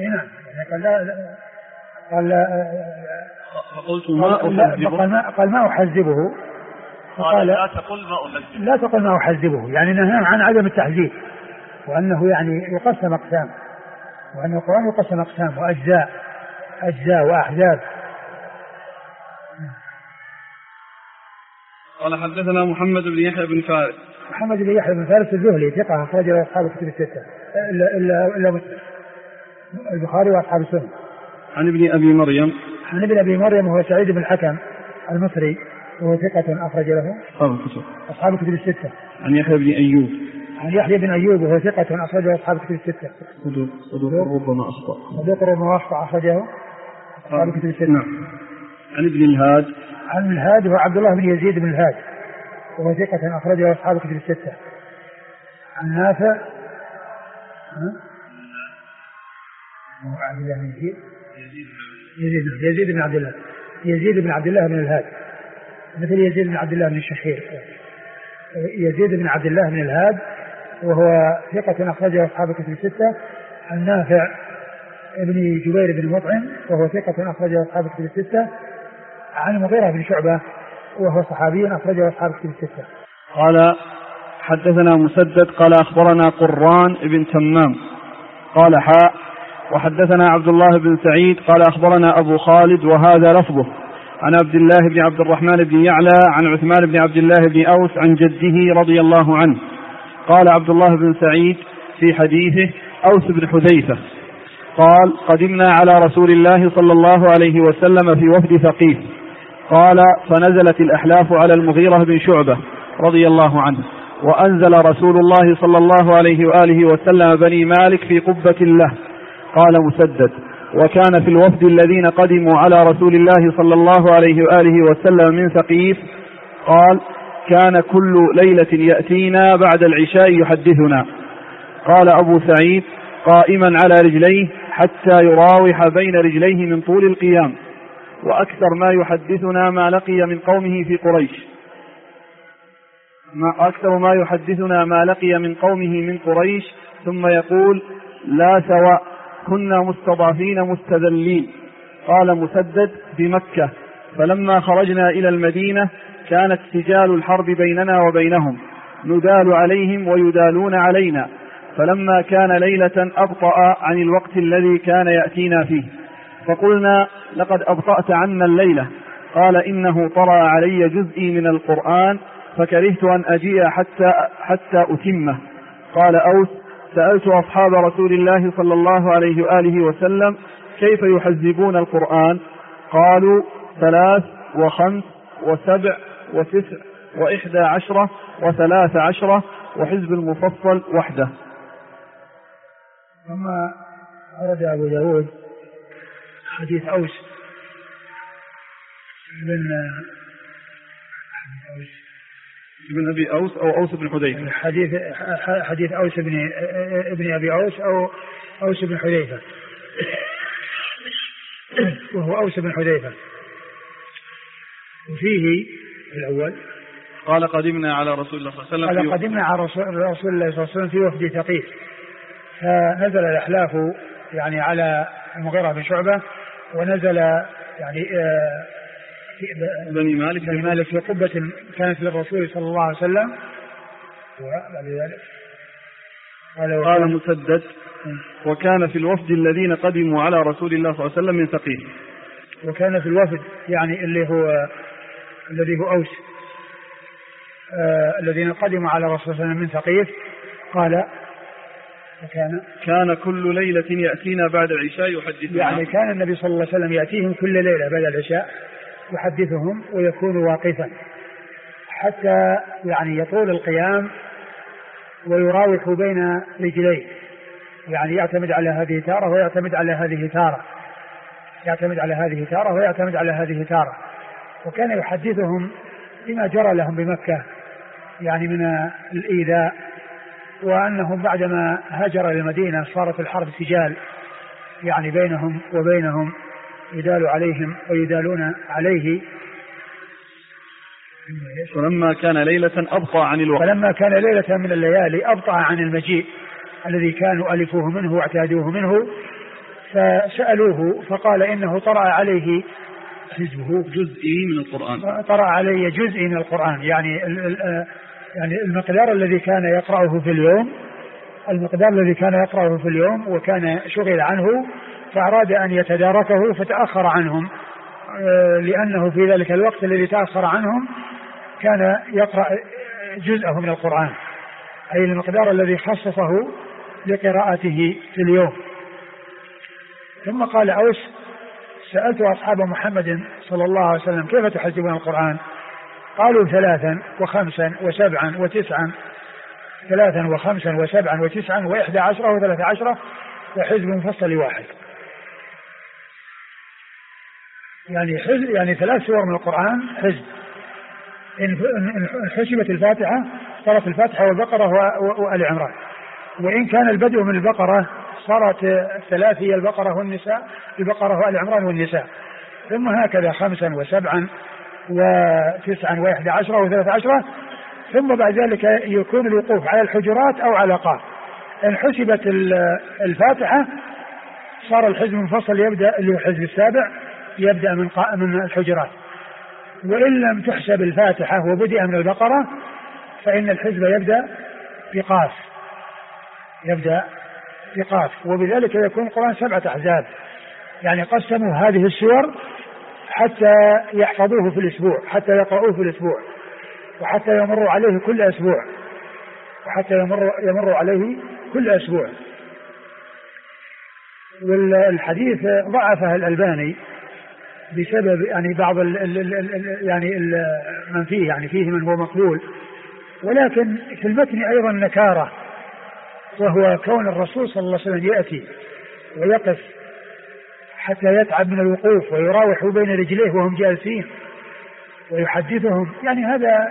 نعم قال لا فقلت ما أحذبه قال ما أحذبه قال لا تقل ما أحذبه يعني نهى عن عدم التحذيب وأنه يعني يقسم أقسام وأن القرآن يقسم أقسام وأجزاء وأحزاب. قال حدثنا محمد بن يحيى بن فارس. محمد بن يحيى بن فارس الزهري ثقة أخرج له أصحاب الكتب الستة إلا البخاري وأصحاب السنن. عن ابن أبي مريم وهو سعيد بن الحكم المصري وهو ثقة أخرج له أصحاب الكتب الستة. عن يحيى بن أيوب وهو ثقة أخرج له أصحاب الكتب الستة. صدوق ربما أخطأ أخرجه أصحاب الكتب الستة. نعم. عن ابن الهاد وهو عبد الله بن يزيد بن الهاد وهو ثقة أخرجه أصحاب الكتب الستة. عن نافع يزيد بن عبد الله بن الهاد مثل يزيد بن عبد الله بن الشخير. يزيد بن عبد الله بن الهاد وهو ثقة أخرجه أصحاب الكتب الستة. عن نافع ابن جبير بن مطعم وهو ثقة أخرجه أصحاب الكتب الستة. عن المغيرة بن شعبة وهو صحابي أخرجه أصحاب الكتب الستة. قال حدثنا مسدد قال أخبرنا قران بن تمام قال وحدثنا عبد الله بن سعيد قال أخبرنا أبو خالد وهذا لفظه عن عبد الله بن عبد الرحمن بن يعلى عن عثمان بن عبد الله بن أوس عن جده رضي الله عنه. قال عبد الله بن سعيد في حديثه أوس بن حذيفة قال قدمنا على رسول الله صلى الله عليه وسلم في وفد ثقيف قال فنزلت الأحلاف على المغيرة بن شعبة رضي الله عنه وأنزل رسول الله صلى الله عليه وآله وسلم بني مالك في قبة له. قال مسدد وكان في الوفد الذين قدموا على رسول الله صلى الله عليه وآله وسلم من ثقيف قال كان كل ليلة يأتينا بعد العشاء يحدثنا. قال أبو سعيد قائما على رجليه حتى يراوح بين رجليه من طول القيام وأكثر ما يحدثنا ما لقي من قومه في قريش من قريش ثم يقول لا سواء كنا مستضعفين مستذلين. قال مسدد بمكة فلما خرجنا إلى المدينة كانت سجال الحرب بيننا وبينهم ندال عليهم ويدالون علينا فلما كان ليلة أبطأ عن الوقت الذي كان يأتينا فيه فقلنا لقد أبطأت عنا الليلة. قال إنه طرأ علي جزئي من القرآن فكرهت أن أجيء حتى أتمه. قال أوس سألت أصحاب رسول الله صلى الله عليه وآله وسلم كيف يحذبون القرآن؟ قالوا 3 و5 و7 و9 و11 و13 وحزب المفصل وحده. ثم أرد أبو داود حديث أوس بن أبي أوس أو أوس بن حذيفة حديث أوس ابن أبي أوس أو أوس بن حذيفة وهو أوس بن حذيفة. وفيه الأول قال قدمنا على رسول الله صلى الله عليه وسلم قدمنا على رسول الله صلى الله عليه وسلم في وفد ثقيف فنزل الأحلاف يعني على المغيرة بن شعبة ونزل يعني بني مالك في قبة كانت للرسول صلى الله عليه وسلم. وبعد ذلك قال مسدد وكان في الوفد الذين قدموا على رسول الله صلى الله عليه وسلم من ثقيف. وكان في الوفد يعني الذي هو أوس الذين قدموا على رسول الله صلى الله عليه وسلم من ثقيف. قال كان كل ليلة يأتينا بعد العشاء يحدثنا يعني كان النبي صلى الله عليه وسلم يأتيهم كل ليلة بعد العشاء يحدثهم ويكون واقفا حتى يعني يطول القيام ويراوح بين رجليه يعني يعتمد على هذه تارة ويعتمد على هذه تارة ويعتمد على هذه تارة وكان يحدثهم بما جرى لهم بمكة يعني من الإيذاء وأنهم بعدما هاجر للمدينة صارت الحرب سجال يعني بينهم وبينهم يدال عليهم ويدالون عليه. فلما كان ليلة أبطأ عن الوقت فلما كان ليلة من الليالي أبطأ عن المجيء الذي كانوا ألفوه منه واعتادوه منه فسألوه فقال إنه طرأ عليه حزبه جزئي من القرآن، طرأ عليه جزء من القرآن، يعني المقدار الذي كان يقرأه في اليوم، المقدار الذي كان يقرأه في اليوم وكان شغل عنه فأراد أن يتداركه فتأخر عنهم، لأنه في ذلك الوقت الذي تأخر عنهم كان يقرأ جزءه من القرآن، أي المقدار الذي خصصه لقراءته في اليوم. ثم قال أوس: سألت أصحاب محمد صلى الله عليه وسلم كيف تحزبون القرآن؟ قالوا 3 و5 و7 و9، 3 و5 و7 و9 و11 و13 وحزب مفصل واحد. يعني 3 سور من القرآن حزب. إن حسبت الفاتحة صارت الفاتحة والبقرة وآل عمران، وإن كان البدء من البقرة صارت 3 هي البقرة والنساء، البقرة وآل عمران والنساء، ثم هكذا 5 و7 و9 و11 و13، ثم بعد ذلك يكون الوقوف على الحجرات أو على قاف. إن حسبت الفاتحة صار الحزب المفصل يبدأ اللي هو الحزب السابع يبدأ من الحجرات، وإن لم تحسب الفاتحة وبدأ من البقرة فإن الحزب يبدأ بقاف، وبذلك يكون القرآن 7 أحزاب. يعني قسموا هذه السور حتى يحفظوه في الأسبوع، حتى يقرؤوه في الأسبوع، وحتى يمروا عليه كل أسبوع، والحديث ضعفه الألباني بسبب يعني بعض من فيه، يعني فيه من هو مقبول، ولكن في المتن أيضا نكارة، وهو كون الرسول صلى الله عليه وسلم يأتي ويقف حتى يتعب من الوقوف ويراوح بين رجليه وهم جالسين ويحدثهم، يعني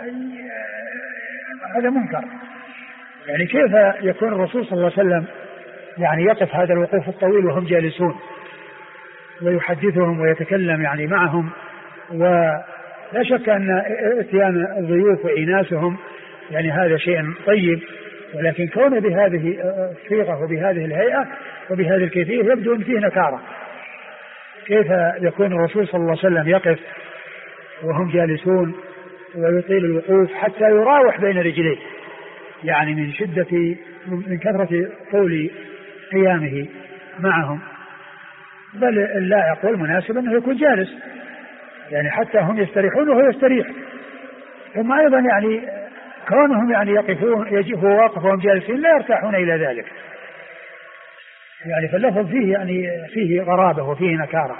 هذا منكر. يعني كيف يكون الرسول صلى الله عليه وسلم يعني يقف هذا الوقوف الطويل وهم جالسون ويحدثهم ويتكلم يعني معهم؟ ولا شك أن اتيان الضيوف وإناسهم يعني هذا شيء طيب، ولكن كونه بهذه الصيغة وبهذه الهيئة وبهذه الكيفية يبدو أن فيه نكارة. كيف يكون الرسول صلى الله عليه وسلم يقف وهم جالسون ويطيل الوقوف حتى يراوح بين رجليه، يعني من كثرة طول قيامه معهم، بل اللائق والمناسب أنه يكون جالس، يعني حتى هم يستريحون وهو يستريح. ثم أيضا يعني كونهم يعني يقفون يجب هو واقف وهم جالسين لا يرتاحون إلى ذلك، يعني فاللفظ فيه يعني فيه غرابة وفيه نكارة.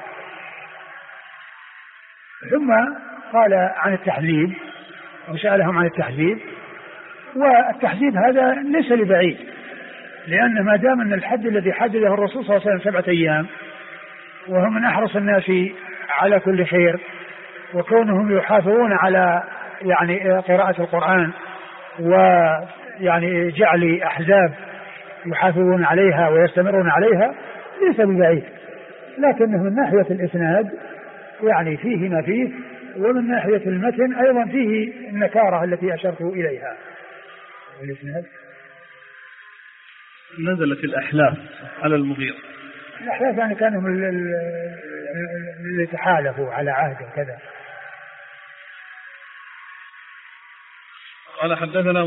ثم قال عن التحزيب وسألهم عن التحزيب، والتحزيب هذا ليس لبعيد، لأن ما دام أن الحد الذي حدده الرسول صلى الله عليه وسلم 7 أيام وهم من أحرص الناس على كل خير، وكونهم يحافظون على يعني قراءة القرآن ويعني جعل أحزاب يحافظون عليها ويستمرون عليها ليس ببعيد، لكنه من ناحية الإسناد يعني فيه ما فيه، ومن ناحية المتن أيضا فيه النكارة التي أشرت إليها. الإسناد نزلت الأحلاف على المغيرة، الأحلاف يعني كانوا اللي تحالفوا على عهد وكذا. قال حدثنا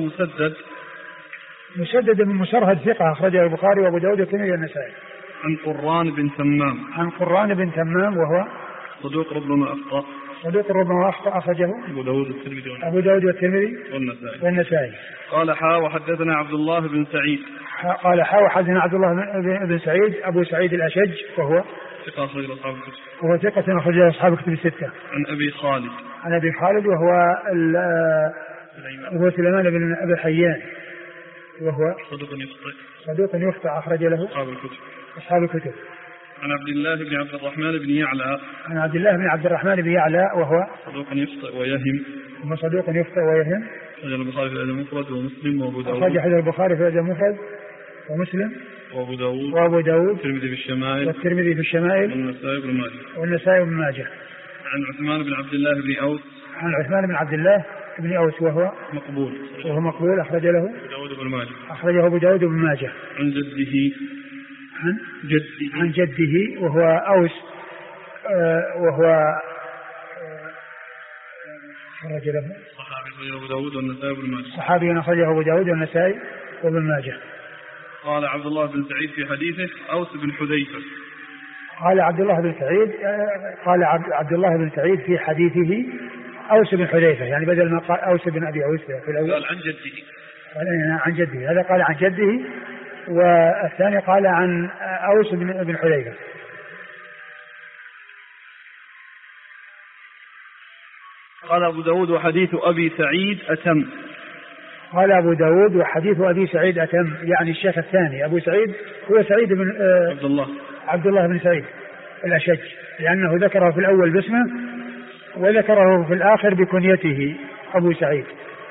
مسدد بن مسرهد ثقة أخرجه البخاري وأبو داود والترمذي والنسائي. عن قران بن تمام وهو صدوق ربما أخطأ أخرجه أبو داود والترمذي والنسائي. قال وحدثنا عبد الله بن سعيد وحدثنا عبد الله بن سعيد أبو سعيد الأشج وهو ثقة أخرجه أصحاب الكتب الستة. عن أبي خالد وهو سليمان بن أبي حيان وهو صدوق يخطئ أخرج له أصحاب الكتب. عن عبد الله بن عبد الرحمن بن يعلى وهو صدوق يخطئ ويهم. أخرج البخاري في الأدب المفرد ومسلم وأبو داود. أخرج البخاري في الأدب المفرد ومسلم وأبو داود والترمذي في الشمائل والنسائي بن ماجه. عن عثمان بن عبد الله بن أوس وهو مقبول أخرج له أبو داود بن ماجه. عن جده وهو أوس، وهو خرج له صحابي أبو داود والنسائي وابن ماجه. صحابي أخرجه أبو داود والنسائي وابن ماجه. قال عبد الله بن سعيد في حديثه أوس بن حذيفة. قال عبد الله بن سعيد في حديثه أوس بن حذيفة، يعني بدل ما قال أوس بن أبي أوس في الأول قال عن جده. قال عن جده، هذا قال عن جده، والثاني قال عن أوس بن حذيفة. قال أبو داود وحديث أبي سعيد أتم. قال أبو داود وحديث أبي سعيد أتم، يعني الشيخ الثاني أبو سعيد هو سعيد بن عبد الله بن سعيد الأشج، لأنه ذكره في الأول باسمه وذكره في الآخر بكنيته أبو سعيد.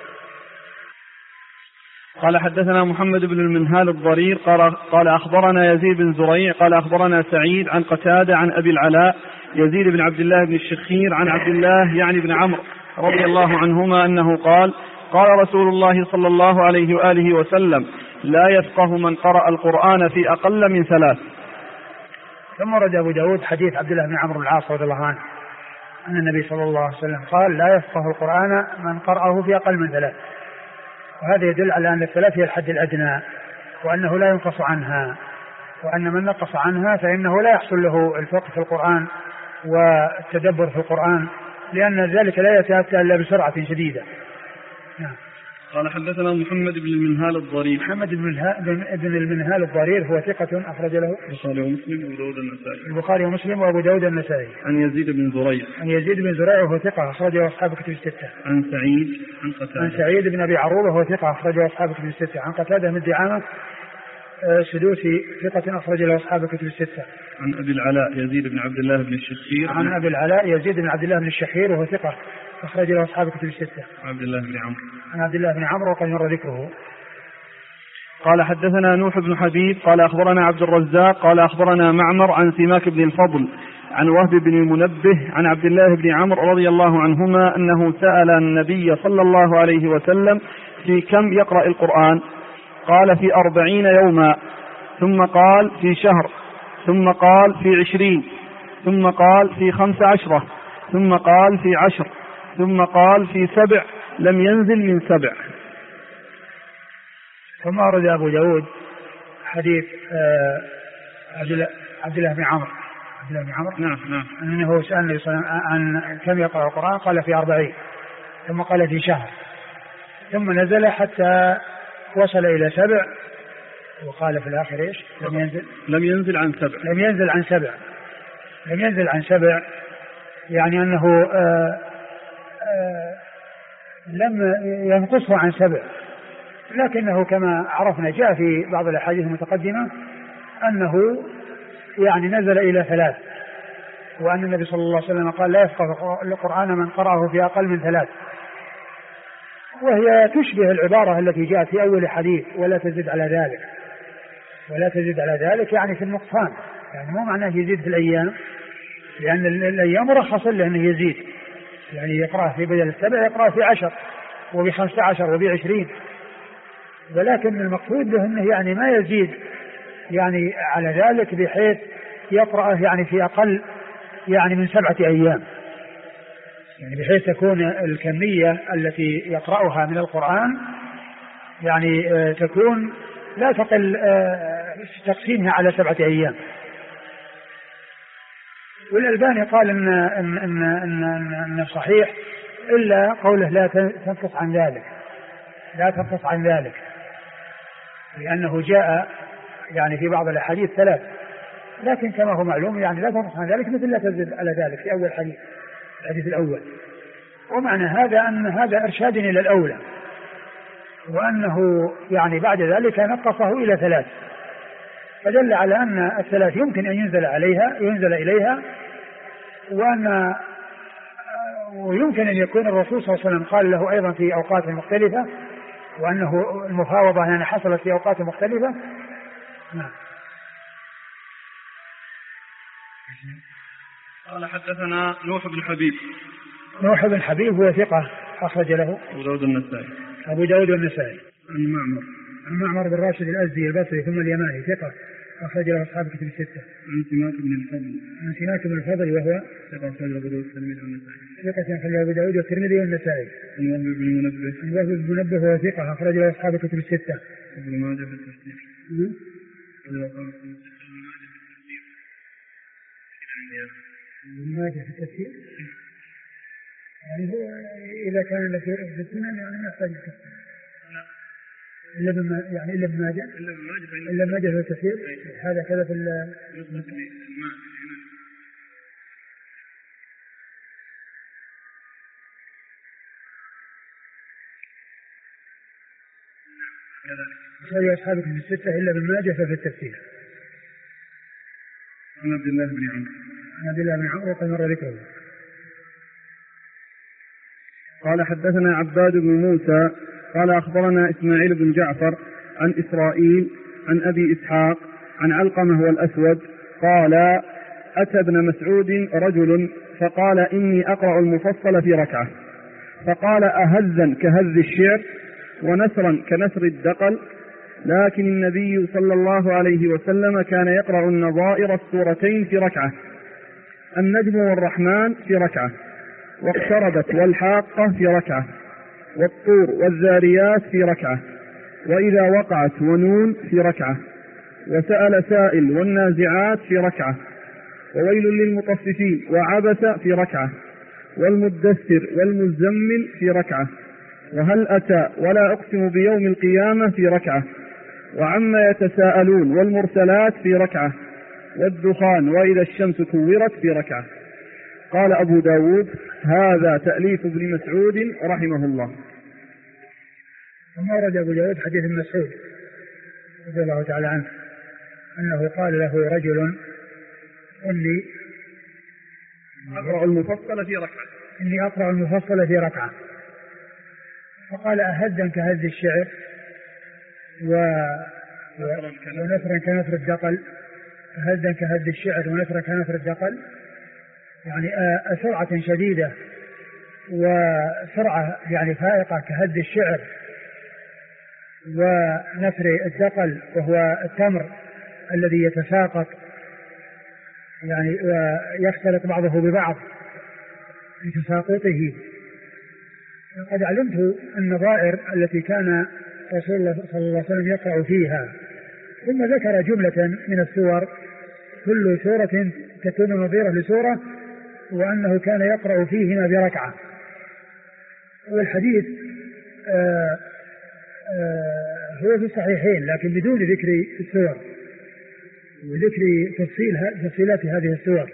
قال حدثنا محمد بن المنهال الضرير قال أخبرنا يزيد بن زريع قال أخبرنا سعيد عن قتادة عن أبي العلاء يزيد بن عبد الله بن الشخير عن عبد الله يعني بن عمرو رضي الله عنهما أنه قال رسول الله صلى الله عليه وآله وسلم لا يفقه من قرأ القرآن في أقل من 3. ثم ورد أبو داود حديث عبد الله بن عمرو العاص رضي الله عنه أن النبي صلى الله عليه وسلم قال لا يفقه القرآن من قرأه في أقل من 3، وهذا يدل على أن 3 هي الحد الأدنى، وأنه لا ينقص عنها، وأن من نقص عنها فإنه لا يحصل له الفقه في القرآن والتدبر في القرآن، لأن ذلك لا يتأتى إلا بسرعة شديدة. قال حدثنا محمد بن المنهال الضرير. محمد بن المنهال الضرير هو ثقة أخرج له البخاري ومسلم وأبو داود النسائي. عن يزيد بن زريع وهو ثقة أخرجه أصحاب كتب 6. عن سعيد بن أبي عروبة وهو ثقة أخرجه أصحاب كتب 6. عن قتادة بن دعامة سدوسي ثقة أخرج له أصحاب كتب 6. عن أبي العلاء يزيد بن عبد الله بن الشخير. عن أبي العلاء يزيد بن عبد الله بن الشخير وهو ثقة أخرج له أصحاب كتب 6. عن عبد الله بن عمرو. عن عبد الله بن عمرو وقد مر ذكره. قال حدثنا نوح بن حبيب قال أخبرنا عبد الرزاق قال أخبرنا معمر عن سماك بن الفضل عن وهب بن المنبه عن عبد الله بن عمرو رضي الله عنهما أنه سأل النبي صلى الله عليه وسلم في كم يقرأ القرآن؟ قال في 40 يوما، ثم قال في شهر، ثم قال في 20، ثم قال في 15، ثم قال في 10، ثم قال في 7 لم ينزل من 7. ثم أورد أبو داود حديث عبد الله بن عمرو. نعم. أنه سأل النبي صلى الله عليه وسلم عن كم يقرأ القرآن، قال في 40، ثم قال في شهر، ثم نزل حتى وصل إلى 7، وقال في الآخر إيش؟ لم ينزل عن 7. لم ينزل عن 7 يعني أنه لم ينقصه عن 7، لكنه كما عرفنا جاء في بعض الأحاديث المتقدمة أنه يعني نزل إلى 3، وأن النبي صلى الله عليه وسلم قال لا يفقه القرآن من قرأه في أقل من 3، وهي تشبه العبارة التي جاءت في أول حديث ولا تزد على ذلك يعني في النقصان، يعني مو معناه يزيد في الأيام، لأن الأيام مرخص له أنه يزيد، يعني يقرأ في بدل 7 يقرأ في 10 وب15 وب20، ولكن المقصود به أنه يعني ما يزيد يعني على ذلك بحيث يقرأ يعني في أقل يعني من 7 أيام، يعني بحيث تكون الكمية التي يقرأها من القرآن يعني تكون لا تقل تقسيمها على 7 أيام. والألباني قال إن صحيح إلا قوله لا تنقص عن ذلك، لأنه جاء يعني في بعض الأحاديث 3، لكن كما هو معلوم يعني لا تنقص عن ذلك مثل لا تزد على ذلك في أول الحديث الأول. ومعنى هذا أن هذا إرشاد إلى الأولى، وأنه يعني بعد ذلك نقصه إلى 3، فدل على أن 3 يمكن أن ينزل إليها، ويمكن أن يكون الرسول صلى الله عليه وسلم قال له أيضا في أوقات مختلفة، وأنه المفاوضة يعني حصلت في أوقات مختلفة. نعم. قال حدثنا نوح بن حبيب هو ثقة أخرج له أبو داود والنسائي. عن معمر بن راشد الأزدي البصري ثم اليماني ثقة أخرج له أصحاب كتب الستة. عن سماك بن الفضل. عن سماك بن الفضل وهو ثقة أخرج أبو داود والترمذي والنسائي. ثقة أخرج أبو داود والترمذي والنسائي. عن وهب بن منبه. عن وهب بن منبه وهو ثقة أخرج له أصحاب كتب الستة. ابن ماجه في التفسير. ابن ماجه في التفسير. يعني هو إذا كان في السنن يعني ما يحتاج التفسير. إلا بما يعني إلا ابن ماجه. إلا ماجه في التفسير. هذا كذا في أخرج أصحاب كتب الستة إلا ابن ماجه ففي التفسير. عن عبد الله بن عمرو. عن عبد الله بن عمرو وقد مر ذكره. قال حدثنا عباد بن موسى قال أخبرنا إسماعيل بن جعفر عن إسرائيل عن أبي إسحاق عن علقمة والأسود قال أتى ابن مسعود رجل فقال إني أقرأ المفصل في ركعة، فقال أهزا كهز الشعر ونسرا كنسر الدقل، لكن النبي صلى الله عليه وسلم كان يقرأ النظائر السورتين في ركعة، النجم والرحمن في ركعة، واقتربت والحاقة في ركعة، والطور والذاريات في ركعة، وإذا وقعت ونون في ركعة، وسأل سائل والنازعات في ركعة، وويل للمطففين وعبس في ركعة، والمدثر والمزمل في ركعة، وهل أتى ولا أقسم بيوم القيامة في ركعة، وعما يتساءلون والمرسلات في ركعة، والدخان وإذا الشمس كورت في ركعة. قال أبو داود هذا تأليف ابن مسعود رحمه الله. ثم ورد أبو داود حديث ابن مسعود رضي الله تعالى عنه أنه قال له رجل إني أقرأ المفصل في ركعة. إني أقرأ المفصل في ركعة، فقال أهزا كهز الشعر ونثرا كنثر الدقل، هزا كهز الشعر ونثرا كنثر الدقل، يعني سرعة شديدة وسرعة يعني فائقة كهز الشعر ونثر الدقل وهو التمر الذي يتساقط يعني ويختلط بعضه ببعض بتساقطه. قد علمت النظائر التي كان رسول الله صلى الله عليه وسلم يقرأ فيها، ثم ذكر جملة من السور كل سورة تكون نظيرة لسورة، وأنه كان يقرأ فيهما بركعة. والحديث هو في الصحيحين لكن بدون ذكر السور وذكر تفصيلات هذه السور،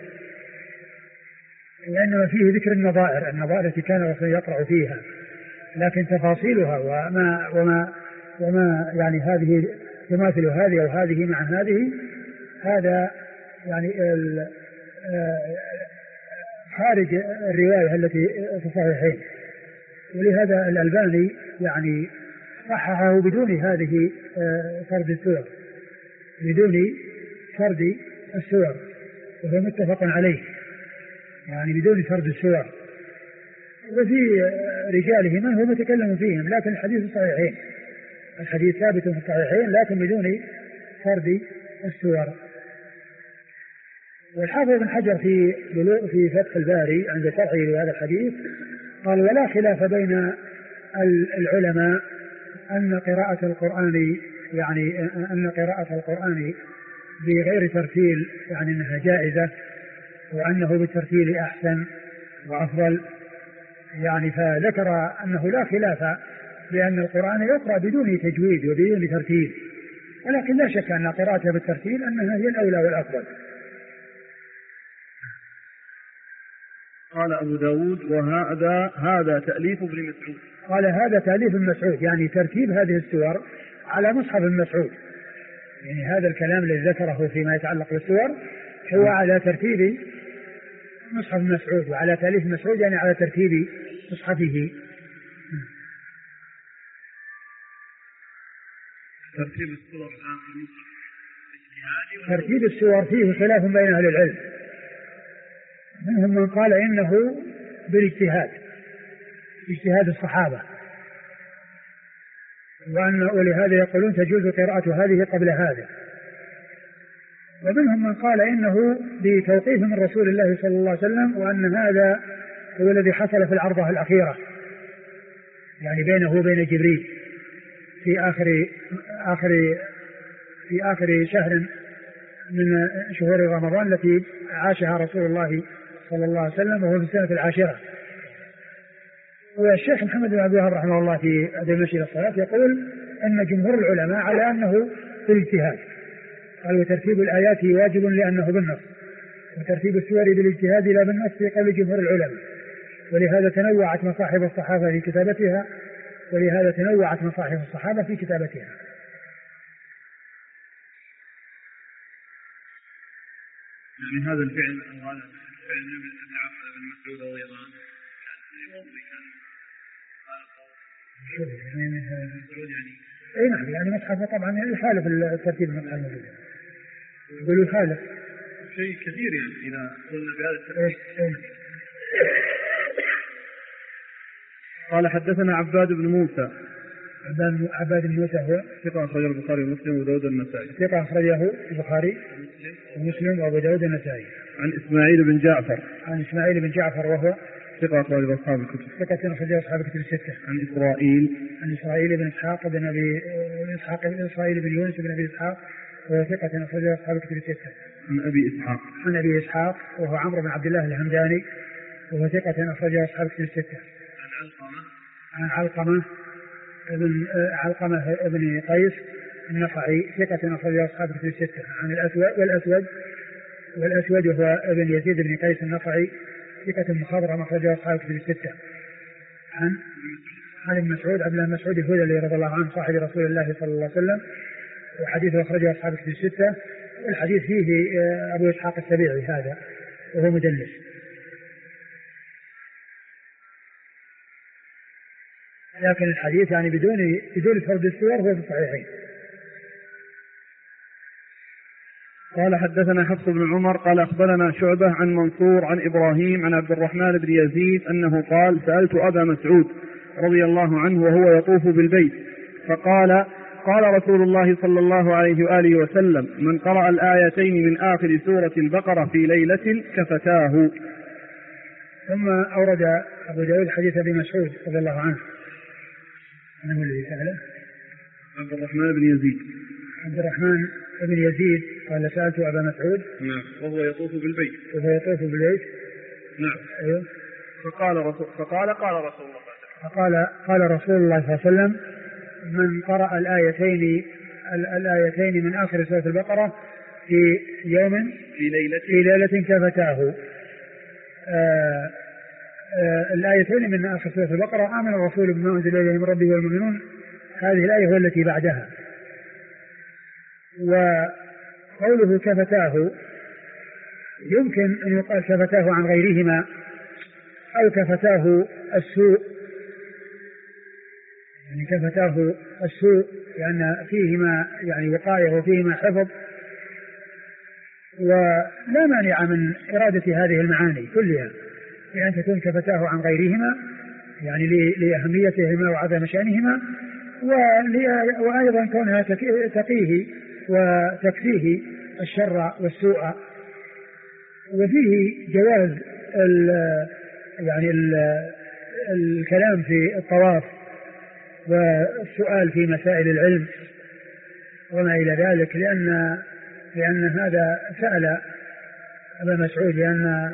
وإنما فيه ذكر النظائر التي كان الرسول يقرأ فيها، لكن تفاصيلها وما يعني هذه تماثل هذه أو هذه مع هذه، هذا يعني خارج الرواية التي في الصحيحين. ولهذا الألباني يعني صححه بدون هذه فرد السور، بدون فرد السور، وهو متفق عليه يعني بدون فرد السور. وفي رجاله من هو متكلم فيهم، لكن الحديث الصحيحين، الحديث ثابت في الصحيحين لكن بدون فرد السور. والحافظ ابن حجر في فتح الباري عند شرحه لهذا الحديث قال ولا خلاف بين العلماء أن قراءة القرآن بغير ترتيل يعني أنها جائزة، وأنه بالترتيل أحسن وأفضل، يعني فذكر أنه لا خلاف بأن القرآن يقرأ بدون تجويد وبدون ترتيل، ولكن لا شك أن قراءته بالترتيل أنها هي الأولى والأفضل. قال أبو داود وهذا تأليف ابن مسعود. قال هذا تأليف ابن مسعود، يعني ترتيب هذه السور على مصحف ابن مسعود، يعني هذا الكلام الذي ذكره فيما يتعلق بالسور هو على ترتيب مصحف ابن مسعود، وعلى تأليف ابن مسعود يعني على ترتيب مصحفه. ترتيب السور فيه خلاف بين أهل العلم، منهم من قال إنه بالاجتهاد، اجتهاد الصحابة، ولهذا يقولون تجوز قراءة هذه قبل هذا، ومنهم من قال إنه بتوقيف من رسول الله صلى الله عليه وسلم، وأن هذا هو الذي حصل في العرضة الأخيرة، يعني بينه وبين جبريل في آخر شهر من شهور رمضان التي عاشها رسول الله صلى الله عليه وسلم، وهو في السنة 10. والشيخ محمد بن عبد الوهاب رحمه الله في أدب المشي للصلاة يقول أن جمهور العلماء على أنه بالاجتهاد، قال وترتيب الآيات واجب لأنه بالنص، وترتيب السور بالاجتهاد لا بالنص في قول جمهور العلماء، ولهذا تنوعت مصاحف الصحابة في كتابتها، يعني هذا الفعل أو هذا الفعل من ابن مسعود رضي الله عنه اي نعم، يعني مصحفه طبعا يخالف الترتيب المصحف الموجود، يقولوا يخالف شيء كثير، يعني إذا قلنا بهذا الترتيب. قال حدثنا عباد بن موسى. عباد بن موسى هو ثقة أخرجه البخاري ومسلم وأبو داود النسائي. ثقة أخرجه البخاري ومسلم وأبو داود النسائي. عن إسماعيل بن جعفر وهو ثقة أخرجه أصحاب الكتب. ثقة أخرجه أصحاب الكتب الستة. عن إسرائيل بن إسحاق إسرائيل بن يونس بن أبي إسحاق وهو ثقة أخرجه أصحاب الكتب الستة. عن أبي إسحاق وهو عمرو بن عبد الله الهمداني وهو ثقة أخرجه أصحاب الكتب الستة. عن علقمة ابن قيس النخعي ثقة أخرجه أصحاب الكتب الستة. عن والأسود وهو ابن يزيد بن قيس النخعي ثقة مخضرم أخرجه أصحاب الكتب الستة. عن ابن مسعود عبد الله بن مسعود الهذلي رضي الله عنه صاحب رسول الله صلى الله عليه وسلم، وحديثه أخرجه أصحاب الكتب الستة. الحديث فيه أبو إسحاق السبيعي هذا وهو مدلس. لكن الحديث يعني بدون فرد السور هو في الصحيحين. قال حدثنا حفص بن عمر قال أخبرنا شعبة عن منصور عن إبراهيم عن عبد الرحمن بن يزيد أنه قال سألت أبا مسعود رضي الله عنه وهو يطوف بالبيت فقال قال رسول الله صلى الله عليه وآله وسلم من قرأ الآيتين من آخر سورة البقرة في ليلة كفتاه. ثم أورد أبو داود حديث أبي مسعود رضي الله عنه أنه الذي سأله عبد الرحمن بن يزيد قال سألت أبا مسعود وهو يطوف بالبيت نعم أيوه. قال رسول الله قال رسول الله صلى الله عليه وسلم من قرأ الآيتين من آخر سورة البقرة في ليلة كفتاه. الآيتين من آخر سورة البقرة آمن الرسول بما أنزل إليه من ربه والمؤمنون، هذه الآية هي التي بعدها. وقوله كفتاه يمكن أن يقال كفتاه عن غيرهما أو كفتاه السوء، يعني كفتاه السوء لأن فيهما يعني وقاية وفيهما حفظ، ولا مانع من إرادة هذه المعاني كلها لأن تكون كفتاه عن غيرهما يعني لأهميتهما وعظم شأنهما، وأيضا كونها تقيه وتكفيه الشر والسوء. وفيه جواز الكلام في الطواف والسؤال في مسائل العلم وما إلى ذلك، لأن هذا سأل أبا مسعود لأن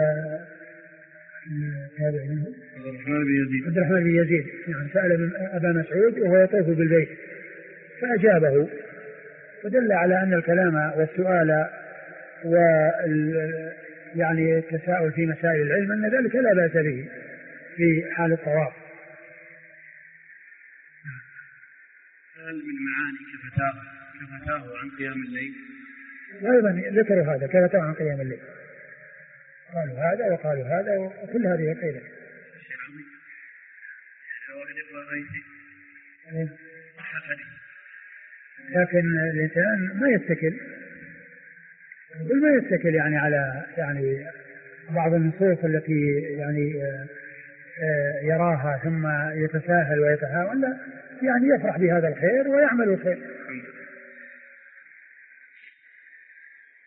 عبد الرحمن بن يزيد يعني سأل أبا مسعود وهو يطوف بالبيت فأجابه، فدل على أن الكلام والسؤال يعني التساؤل في مسائل العلم أن ذلك لا بأس به في حال الطواف. هل من معاني كفتاه عن قيام الليل؟ وأيضا ذكروا هذا كفتاه عن قيام الليل، قالوا هذا وقالوا هذا وكل هذه قيلة. لكن الإنسان ما يتكل يعني على يعني بعض النصوص التي يعني يراها ثم يتساهل ويتهاون، لا يعني يفرح بهذا الخير ويعمل الخير.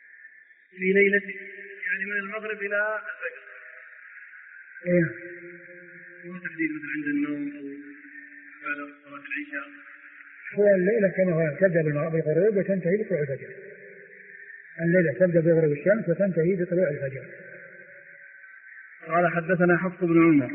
في ليلة يعني من المغرب إلى الفجر. إيه. مو تحديد مثل عند النوم أو بعد صلاة العشاء. هو الليلة كما هو تبدأ بالغروب وتنتهي بطلوع الفجر. الليلة تبدأ بغروب الشمس وتنتهي بطلوع الفجر. قال حدثنا حفص بن عمر.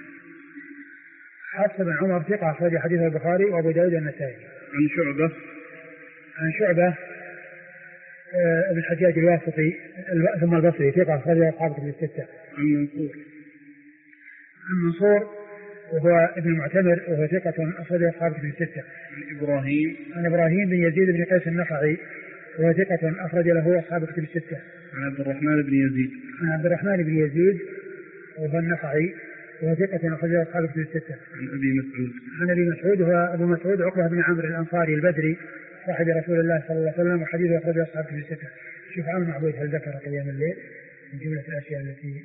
حفص بن عمر ثقة أخرج حديث البخاري وأبو داود النسائي. عن شعبة. عن شعبة ابن الحجاج الواسطي ثم البصري ثقة أخرج أصحاب كتب الستة. عن منصور. عن منصور وهو ابن المعتمر وهو ثقة أخرج أصحاب كتب الستة. عن إبراهيم. عن إبراهيم بن يزيد بن قيس النخعي وهو ثقة أخرج له أصحاب كتب الستة. عن عبد الرحمن بن يزيد. عن عبد الرحمن بن يزيد وهو النخعي وهو ثقة أخرج أصحاب كتب الستة. عن أبي مسعود. عن أبي مسعود وهو أبو مسعود عقبة بن عمرو الأنصاري البدري صاحب رسول الله صلى الله عليه وسلم وحديثه أخرج أصحاب كتب الستة. شوف عم معبود هل ذكر قيام الليل من جملة الأشياء التي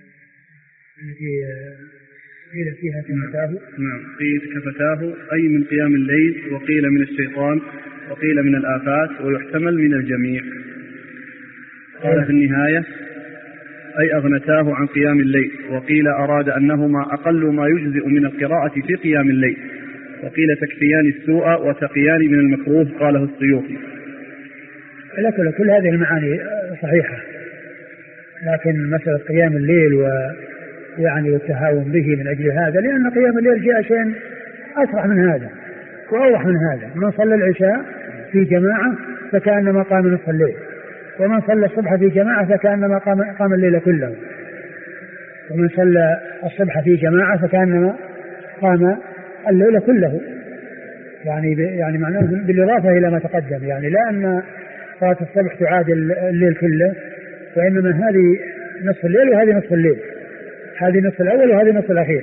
قيل فيها كفتاه. نعم قيل كفتاه أي من قيام الليل وقيل من الشيطان وقيل من الآفات ويحتمل من الجميع. قال في النهاية أي أغنتاه عن قيام الليل وقيل أراد أنهما أقل ما يجزئ من القراءة في قيام الليل وقيل تكفيان السوء وتقيان من المكروه. قاله السيوطي. كل هذه المعاني صحيحة لكن مسألة قيام الليل ويعني والتهاون به من أجل هذا لأن قيام الليل جاء شيء أسرع من هذا وأوضح من هذا. من صلى العشاء في جماعة فكأنما قام نصف الليل ومن صلى الصبح في جماعة فكأنما قام الليل كله ومن صلى الصبح في جماعة فكأنما قام الليل كله. يعني معناه بالإضافة إلى ما تقدم يعني لا أن صلاة الصبح تعادل الليل كله وإنما هذه نصف الليل وهذه نصف الليل هذه نصف الأول وهذه نصف الأخير.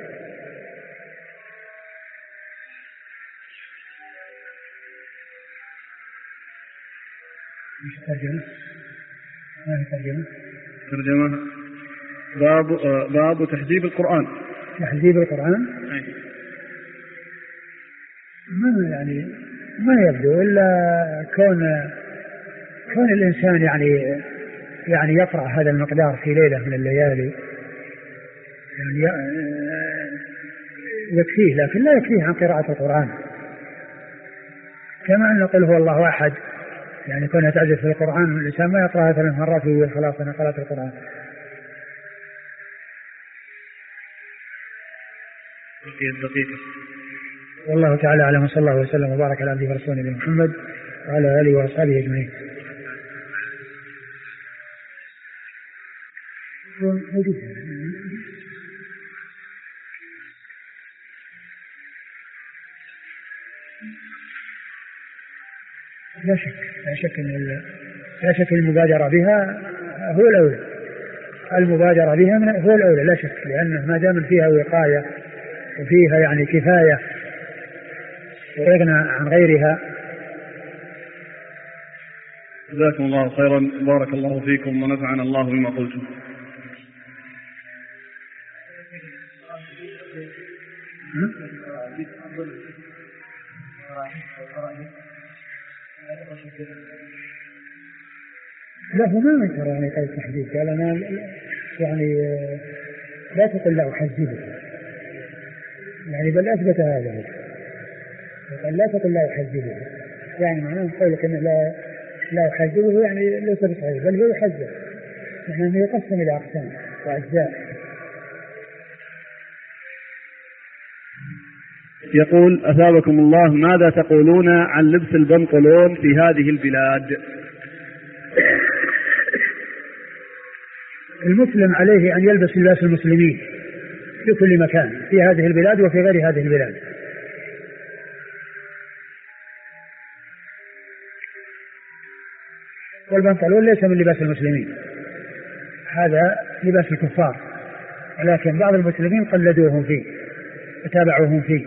مش ترجمة ما هي ترجمة باب تحذيب القرآن. تحذيب القرآن ما يبدو إلا كون الإنسان يعني يقرأ هذا المقدار في ليلة من الليالي يعني يكفيه لكن لا يكفيه عن قراءة القرآن كما أن نقول هو الله أحد يعني كونها تعزف في القرآن الإنسان ما يقرأها 3 مرات ويقول خلاص أنا قرأت القرآن. دقيقة. والله تعالى أعلم صلى الله وسلم وبارك على عبده ورسوله محمد وعلى آله وأصحابه أجمعين. لا شك المبادرة بها هو الأولى. المبادرة بها هو الأولى لا شك لأنه ما دام فيها وقاية وفيها يعني كفاية ويغنى عن غيرها. جزاكم الله خيرا بارك الله فيكم ونفعنا الله بما قلتم. لا هو ما ينكر يعني قول التحديد قال أنا يعني لا تقل لا أحذبه يعني بل أثبت هذا قال لا تقل لا أحذبه يعني معناه قولك أنه لا أحذبه يعني ليس بصحيح بل هو يحذب يعني أنه يقسم إلى أقسام وأجزاء. يقول أثابكم الله ماذا تقولون عن لبس البنطلون في هذه البلاد؟ المسلم عليه أن يلبس لباس المسلمين في كل مكان في هذه البلاد وفي غير هذه البلاد. والبنطلون ليس من لباس المسلمين هذا لباس الكفار ولكن بعض المسلمين قلدوهم فيه وتابعوهم فيه.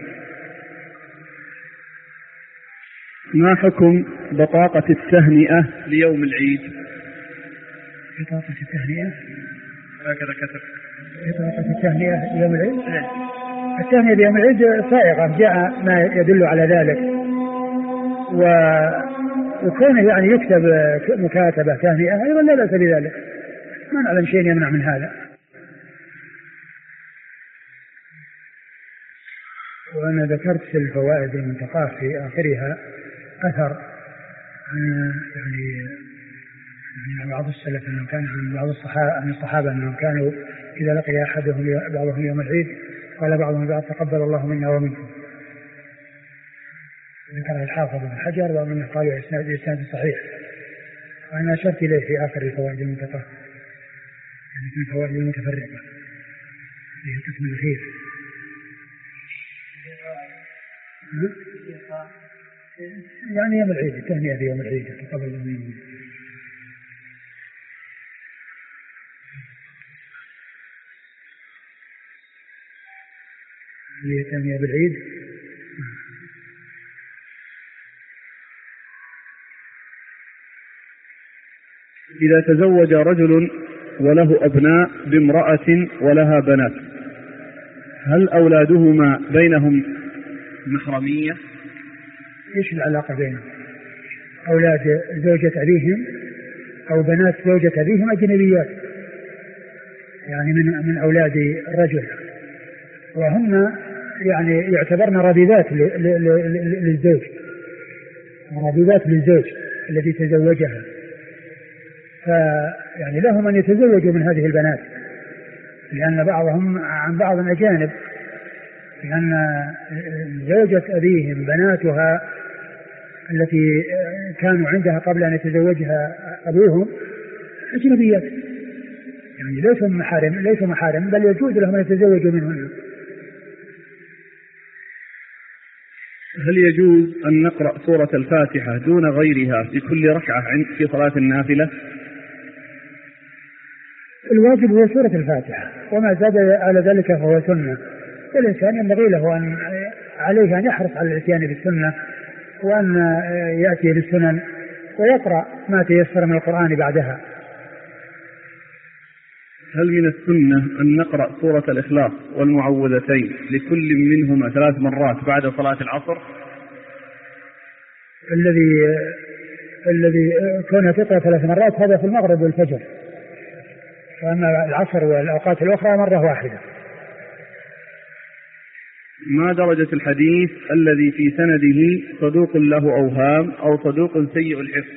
ما حكم بطاقة التهنئة ليوم العيد؟ بطاقة التهنئة هكذا كتب بطاقة التهنئة ليوم العيد. التهنئة ليوم العيد سائغة جاء ما يدل على ذلك وكونه يعني يكتب مكاتبة تهنئة أيضا لا بأس بذلك، ما نعلم شيء يمنع من هذا. وأنا ذكرت في الفوائد المنتقاة في آخرها أثر عن بعض السلف أنه كان عن بعض الصحابة أنهم كانوا إذا لقي بعضهم يوم العيد قال بعضهم بعض تقبل الله منا ومنكم. ذكر الحافظ بن حجر ومن قالوا إسناد صحيح، وأنا أشرت إليه في آخر الفوائد المنتقاة، يعني في الفوائد المتفرقة في القسم الأخير. يعني يوم العيد، التهنئة في يوم العيد تقبل الله منا. التهنئة بالعيد. إذا تزوج رجل وله أبناء بامرأة ولها بنات، هل أولادهما بينهم محرمية؟ إيش العلاقة بينهم؟ أولاد زوجة أبيهم أو بنات زوجة أبيهم أجنبيات، يعني من أولاد الرجل، وهم يعني يعتبرن ربيبات للزوج، ربيبات للزوج الذي تزوجها، فيعني لهم أن يتزوجوا من هذه البنات، لأن بعضهم عن بعض أجانب، لأن زوجة أبيهم بناتها التي كانوا عندها قبل أن يتزوجها أبوهم أجنبيات، يعني ليسوا محارم بل يجوز لهم أن يتزوجوا منهن. هل يجوز أن نقرأ سورة الفاتحة دون غيرها في كل ركعة في صلاة النافلة؟ الواجب هو سورة الفاتحة، وما زاد على ذلك فهو سنة، والإنسان ينبغي له عليه أن يحرص على الاتيان بالسنة، وأن يأتي بالسنن ويقرأ ما تيسر من القرآن بعدها. هل من السنة أن نقرأ سورة الإخلاص والمعوذتين لكل منهما 3 مرات بعد صلاة العصر؟ الذي كونها تقرأ 3 مرات هذا في المغرب والفجر، وأما العصر والأوقات الأخرى مرة واحدة. ما درجة الحديث الذي في سنده صدوق له أوهام أو صدوق سيء الحفظ؟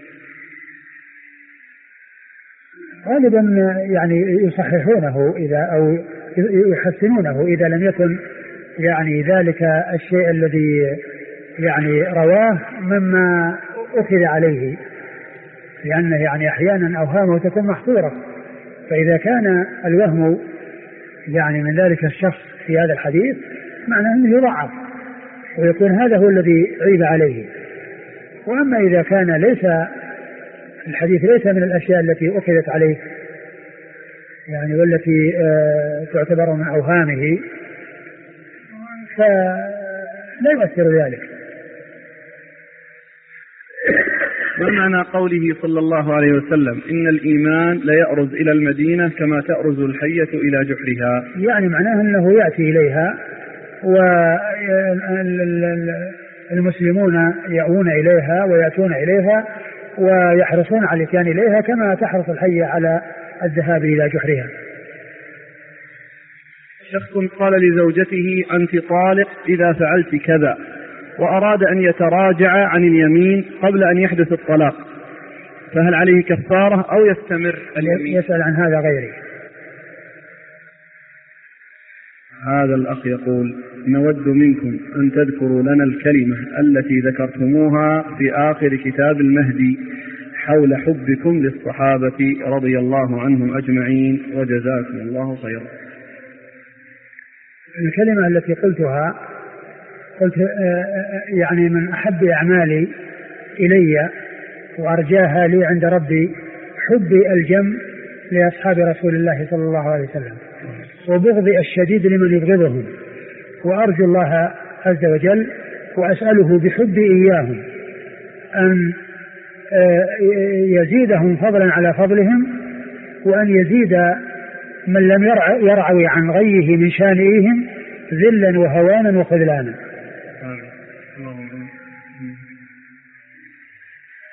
غالبا يعني يصححونه أو يحسنونه إذا لم يكن يعني ذلك الشيء الذي يعني رواه مما أخذ عليه، لأنه يعني أحيانا أوهامه تكون محصورة، فإذا كان الوهم يعني من ذلك الشخص في هذا الحديث معناه أنه يضعف ويكون هذا هو الذي عيب عليه. وأما إذا كان الحديث ليس من الأشياء التي أخذت عليه يعني والتي تعتبر من أوهامه فلا يؤثر ذلك. ما معنى قوله صلى الله عليه وسلم إن الإيمان لا يأرز إلى المدينة كما تأرز الحية إلى جحرها؟ يعني معناه أنه يأتي إليها والمسلمون يأوون إليها ويأتون إليها ويحرصون على الاتيان إليها كما تحرص الحية على الذهاب إلى جحرها. شخص قال لزوجته أنت طالق إذا فعلت كذا، وأراد أن يتراجع عن اليمين قبل أن يحدث الطلاق، فهل عليه كفارة أو يستمر اليمين؟ يسأل عن هذا غيري. هذا الأخ يقول نود منكم أن تذكروا لنا الكلمة التي ذكرتموها في آخر كتاب المهدي حول حبكم للصحابة رضي الله عنهم أجمعين وجزاكم الله خيرا. الكلمة التي قلت يعني من أحب أعمالي إلي وأرجاها لي عند ربي حبي الجم لأصحاب رسول الله صلى الله عليه وسلم، وبغضي الشديد لمن يبغضهم، وأرجو الله عز وجل وأسأله بحبي إياهم أن يزيدهم فضلا على فضلهم، وأن يزيد من لم يرعوي عن غيه من شانئهم ذلا وهوانا وخذلانا.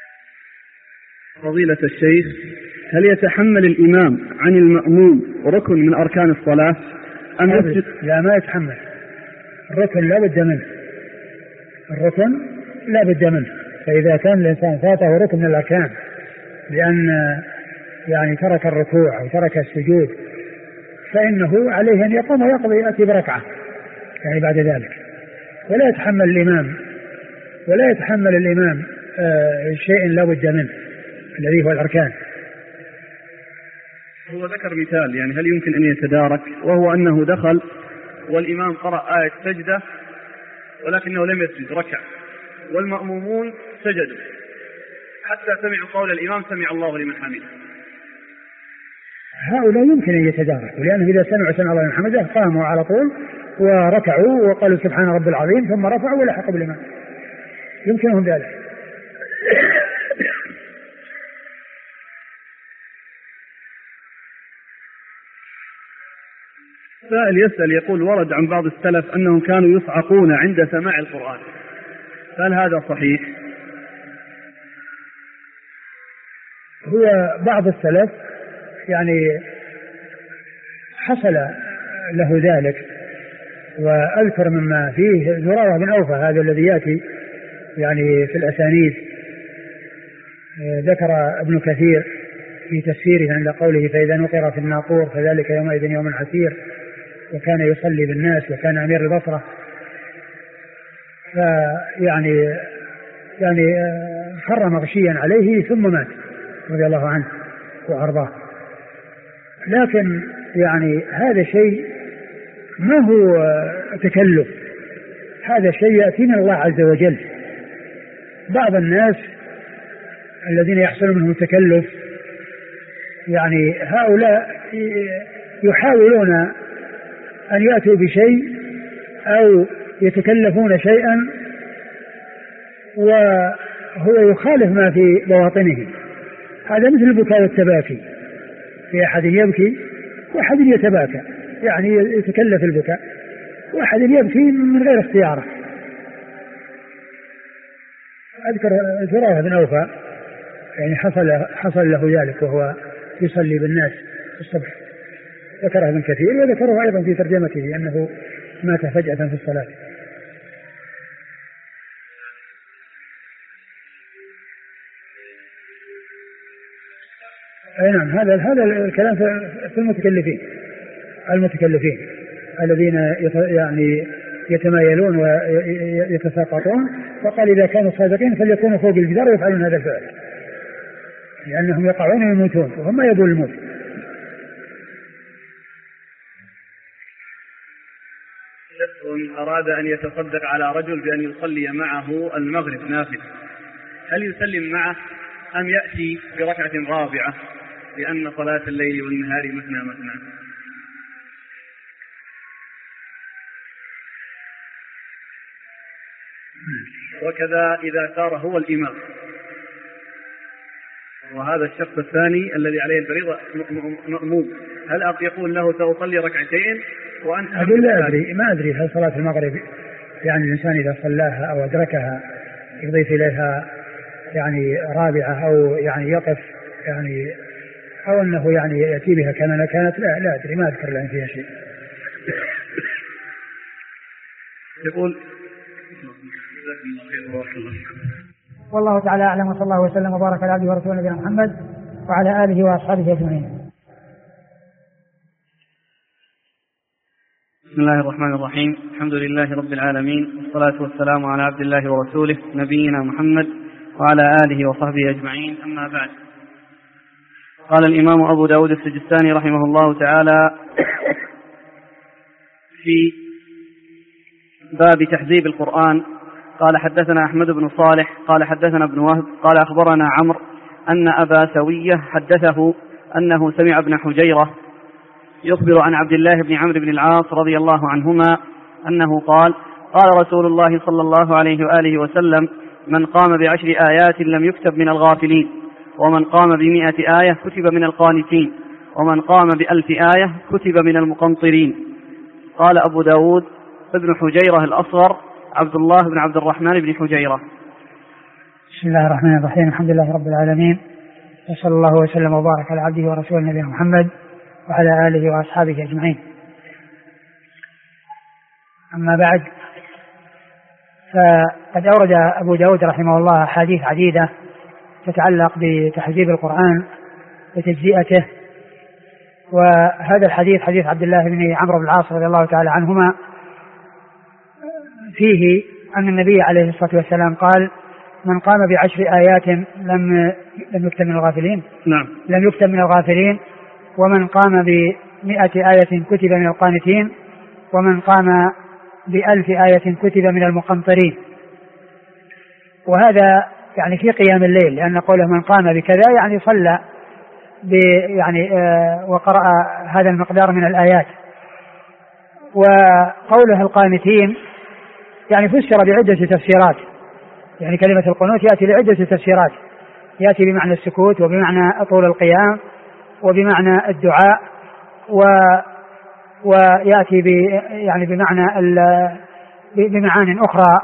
فضيلة الشيخ، هل يتحمل الإمام عن المأموم ركن من أركان الصلاة أم يسجد؟ لا، ما يتحمل. الركن لا بد منه، الركن لا بد منه. فإذا كان الإنسان فاته ركن من الأركان لأن يعني ترك الركوع أو ترك السجود فإنه عليه أن يقوم ويقضي يأتي بركعة يعني بعد ذلك، ولا يتحمل الإمام شيء لا بد منه الذي هو الأركان. هو ذكر مثال، يعني هل يمكن أن يتدارك، وهو أنه دخل والإمام قرأ آية سجدة ولكنه لم يسجد، ركع، والمأمومون سجدوا حتى سمعوا قول الإمام سمع الله لمن حمده. هؤلاء يمكن أن يتداركوا، لأنه إذا سمعوا سمع الله لمن حمده قاموا على طول وركعوا وقالوا سبحان رب العظيم ثم رفعوا ولحقوا بالإمام، يمكنهم ذلك. سائل يسأل يقول: ورد عن بعض السلف أنهم كانوا يصعقون عند سماع القرآن، هل هذا صحيح؟ هو بعض السلف يعني حصل له ذلك، وأذكر مما فيه زرارة بن أوفى هذا الذي يأتي يعني في الأسانيد، ذكر ابن كثير في تفسيره عند قوله فإذا نقر في الناقور فذلك يومئذ يوم عسير، وكان يصلي بالناس وكان أمير البصرة، فيعني خر مغشيا عليه ثم مات رضي الله عنه وأرضاه. لكن يعني هذا شيء ما هو تكلف، هذا شيء يأتي من الله عز وجل. بعض الناس الذين يحصل منهم التكلف يعني هؤلاء يحاولون أن يأتوا بشيء أو يتكلفون شيئا وهو يخالف ما في بواطنهم. هذا مثل البكاء والتباكي، في أحد يبكي وأحد يتباكى، يعني يتكلف البكاء، وأحد يبكي من غير اختياره. أذكر زرارة بن أوفى يعني حصل له ذلك وهو يصلي بالناس في الصبح، ذكره ابن كثير وذكره أيضا في ترجمته أنه مات فجأة في الصلاة. أي نعم، هذا الكلام في المتكلفين الذين يعني يتمايلون ويتساقطون، فقال إذا كانوا صادقين فليكونوا فوق الجدار ويفعلون هذا الفعل، لأنهم يقعون ويموتون وهم ما يبون الموت. شخص أراد أن يتصدق على رجل بأن يصلي معه المغرب نافلة، هل يسلم معه أم يأتي بركعة رابعة، لأن صلاة الليل والنهار مثنى مثنى؟ وكذا إذا صار هو الإمام وهذا الشخص الثاني الذي عليه الفريضة مأموم، هل يقول له سأصلي ركعتين وأنت؟ ما أدري هل صلاة المغرب يعني الإنسان إذا صلاها أو أدركها يضيف إليها يعني رابعة أو يعني يقف يعني أو أنه يعني يأتي بها كما كانت؟ لا أدري، ما أذكر لأن فيها شيء. يقول والله تعالى أعلم، وصلى الله وسلم وبارك على عبده ورسوله نبينا محمد وعلى آله وأصحابه أجمعين. بسم الله الرحمن الرحيم، الحمد لله رب العالمين، والصلاة والسلام على عبد الله ورسوله نبينا محمد وعلى آله وصحبه أجمعين، أما بعد. قال الإمام أبو داود السجستاني رحمه الله تعالى في باب تحذيب القرآن: قال حدثنا أحمد بن صالح قال حدثنا ابن وهب قال أخبرنا عمرو أن أبا سوية حدثه أنه سمع ابن حجيرة يخبر عن عبد الله بن عمرو بن العاص رضي الله عنهما أنه قال: قال رسول الله صلى الله عليه وآله وسلم: من قام ب10 آيات لم يكتب من الغافلين، ومن قام ب100 آية كتب من القانتين، ومن قام ب1000 آية كتب من المقنطرين. قال أبو داود: ابن حجيرة الأصغر عبد الله بن عبد الرحمن بن حجيرة. بسم الله الرحمن الرحيم، الحمد لله رب العالمين، وصلى الله وسلم وبارك على عبده ورسوله نبينا محمد وعلى آله وأصحابه أجمعين. أما بعد، فقد أورد أبو داود رحمه الله أحاديث عديدة تتعلق بتحذيب القرآن وتجزئته. وهذا الحديث حديث عبد الله بن عمرو بن العاص رضي الله تعالى عنهما فيه أن النبي عليه الصلاة والسلام قال: من قام ب10 آيات لم يكتب من الغافلين. نعم. لم يكتب من الغافلين. ومن قام ب100 آية كتب من القانتين. ومن قام ب1000 آية كتب من المقنطرين. وهذا يعني في قيام الليل، لأن قوله من قام بكذا يعني صلى يعني وقرأ هذا المقدار من الآيات. وقوله القانتين يعني فسر بعدة تفسيرات، يعني كلمة القنوت يأتي بعدة تفسيرات، يأتي بمعنى السكوت وبمعنى طول القيام وبمعنى الدعاء ويأتي يعني بمعان أخرى.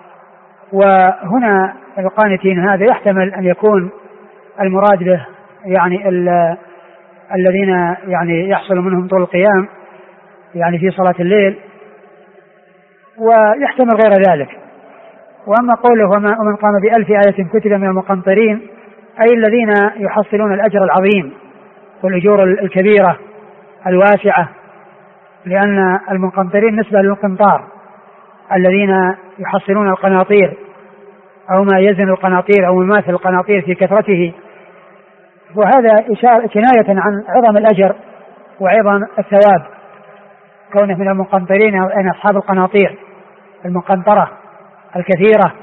وهنا القانتين هذا يحتمل أن يكون المراد به يعني الذين يعني يحصل منهم طول القيام يعني في صلاة الليل، ويحتمل غير ذلك. وأما قوله ومن قام ب1000 آية كتب من المقنطرين، أي الذين يحصلون الأجر العظيم والأجور الكبيرة الواسعة، لأن المقنطرين نسبة للقنطار الذين يحصلون القناطير أو ما يزن القناطير أو مماثل القناطير في كثرته. وهذا كناية عن عظم الأجر وعظم الثواب، كونه من المقنطرين أو أن أصحاب القناطير المقنطرة الكثيرة.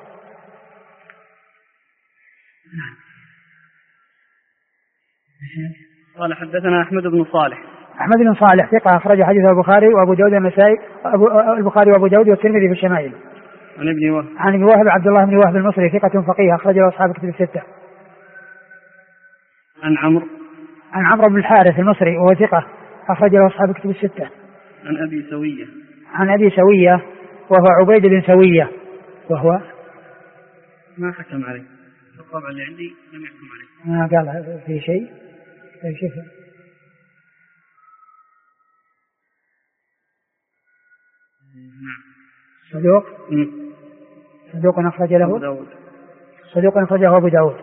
قال حدثنا أحمد بن صالح. أحمد بن صالح ثقة أخرج حديثه البخاري وأبو داود والنسائي، البخاري وأبو داود والترمذي في الشمائل. عن ابن وهب عبد الله بن وهب المصري ثقة فقيه أخرج له أصحاب الكتب الستة. عن عمرو بن الحارث المصري وهو ثقة أخرج له أصحاب الكتب الستة. عن أبي سوية وهو عبيد بن سوية، وهو ما حكم عليه، الطبع اللي عندي لم يحكم عليه، ما قال في شيء صدوق أخرج له صدوق أخرجه أبو داود.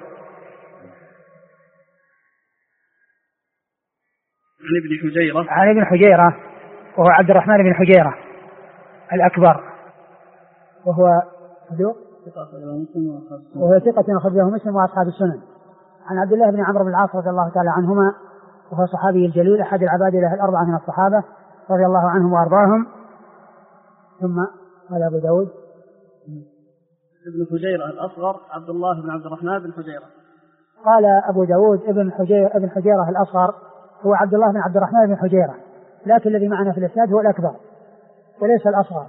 عن ابن حجيرة وهو عبد الرحمن بن حجيرة الأكبر، وهو صدوق وهو ثقة أخرجه مسلم وأصحاب السنن. عن عبد الله بن عمرو بن العاص رضي الله تعالى عنهما، وهو صحابي الجليل أحد العبادلة الأربعة من الصحابة رضي الله عنهم وأرضاهم. ثم قال أبو داود ابن حجيرة الأصغر عبد الله بن عبد الرحمن بن حجيرة. قال أبو داود ابن حجيرة الأصغر هو عبد الله بن عبد الرحمن بن حجيرة، لكن الذي معنا في الإسناد هو الأكبر وليس الأصغر.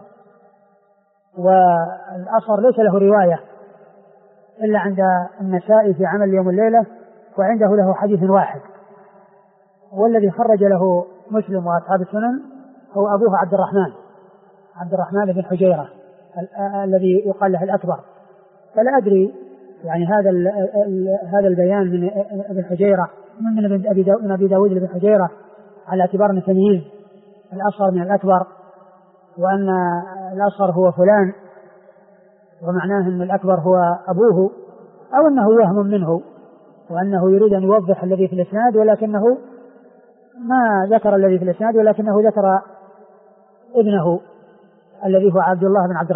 والأصغر ليس له رواية إلا عند النسائي في عمل يوم الليلة، وعنده له حديث واحد. والذي خرج له مسلم وأصحاب السنن هو أبوه عبد الرحمن بن حجيرة الذي يقال له الأكبر. فلا أدري يعني هذا البيان من ابن حجيرة من أبي داود بن حجيرة على اعتبار أن تمييز الأصغر من الأكبر، وأن الأصغر هو فلان ومعناه أن الأكبر هو أبوه، أو أنه وهم منه وأنه يريد أن يوضح الذي في الإسناد ولكنه ما ذكر الذي في الإسناد، ولكنه ذكر ابنه الذي هو عبد الله بن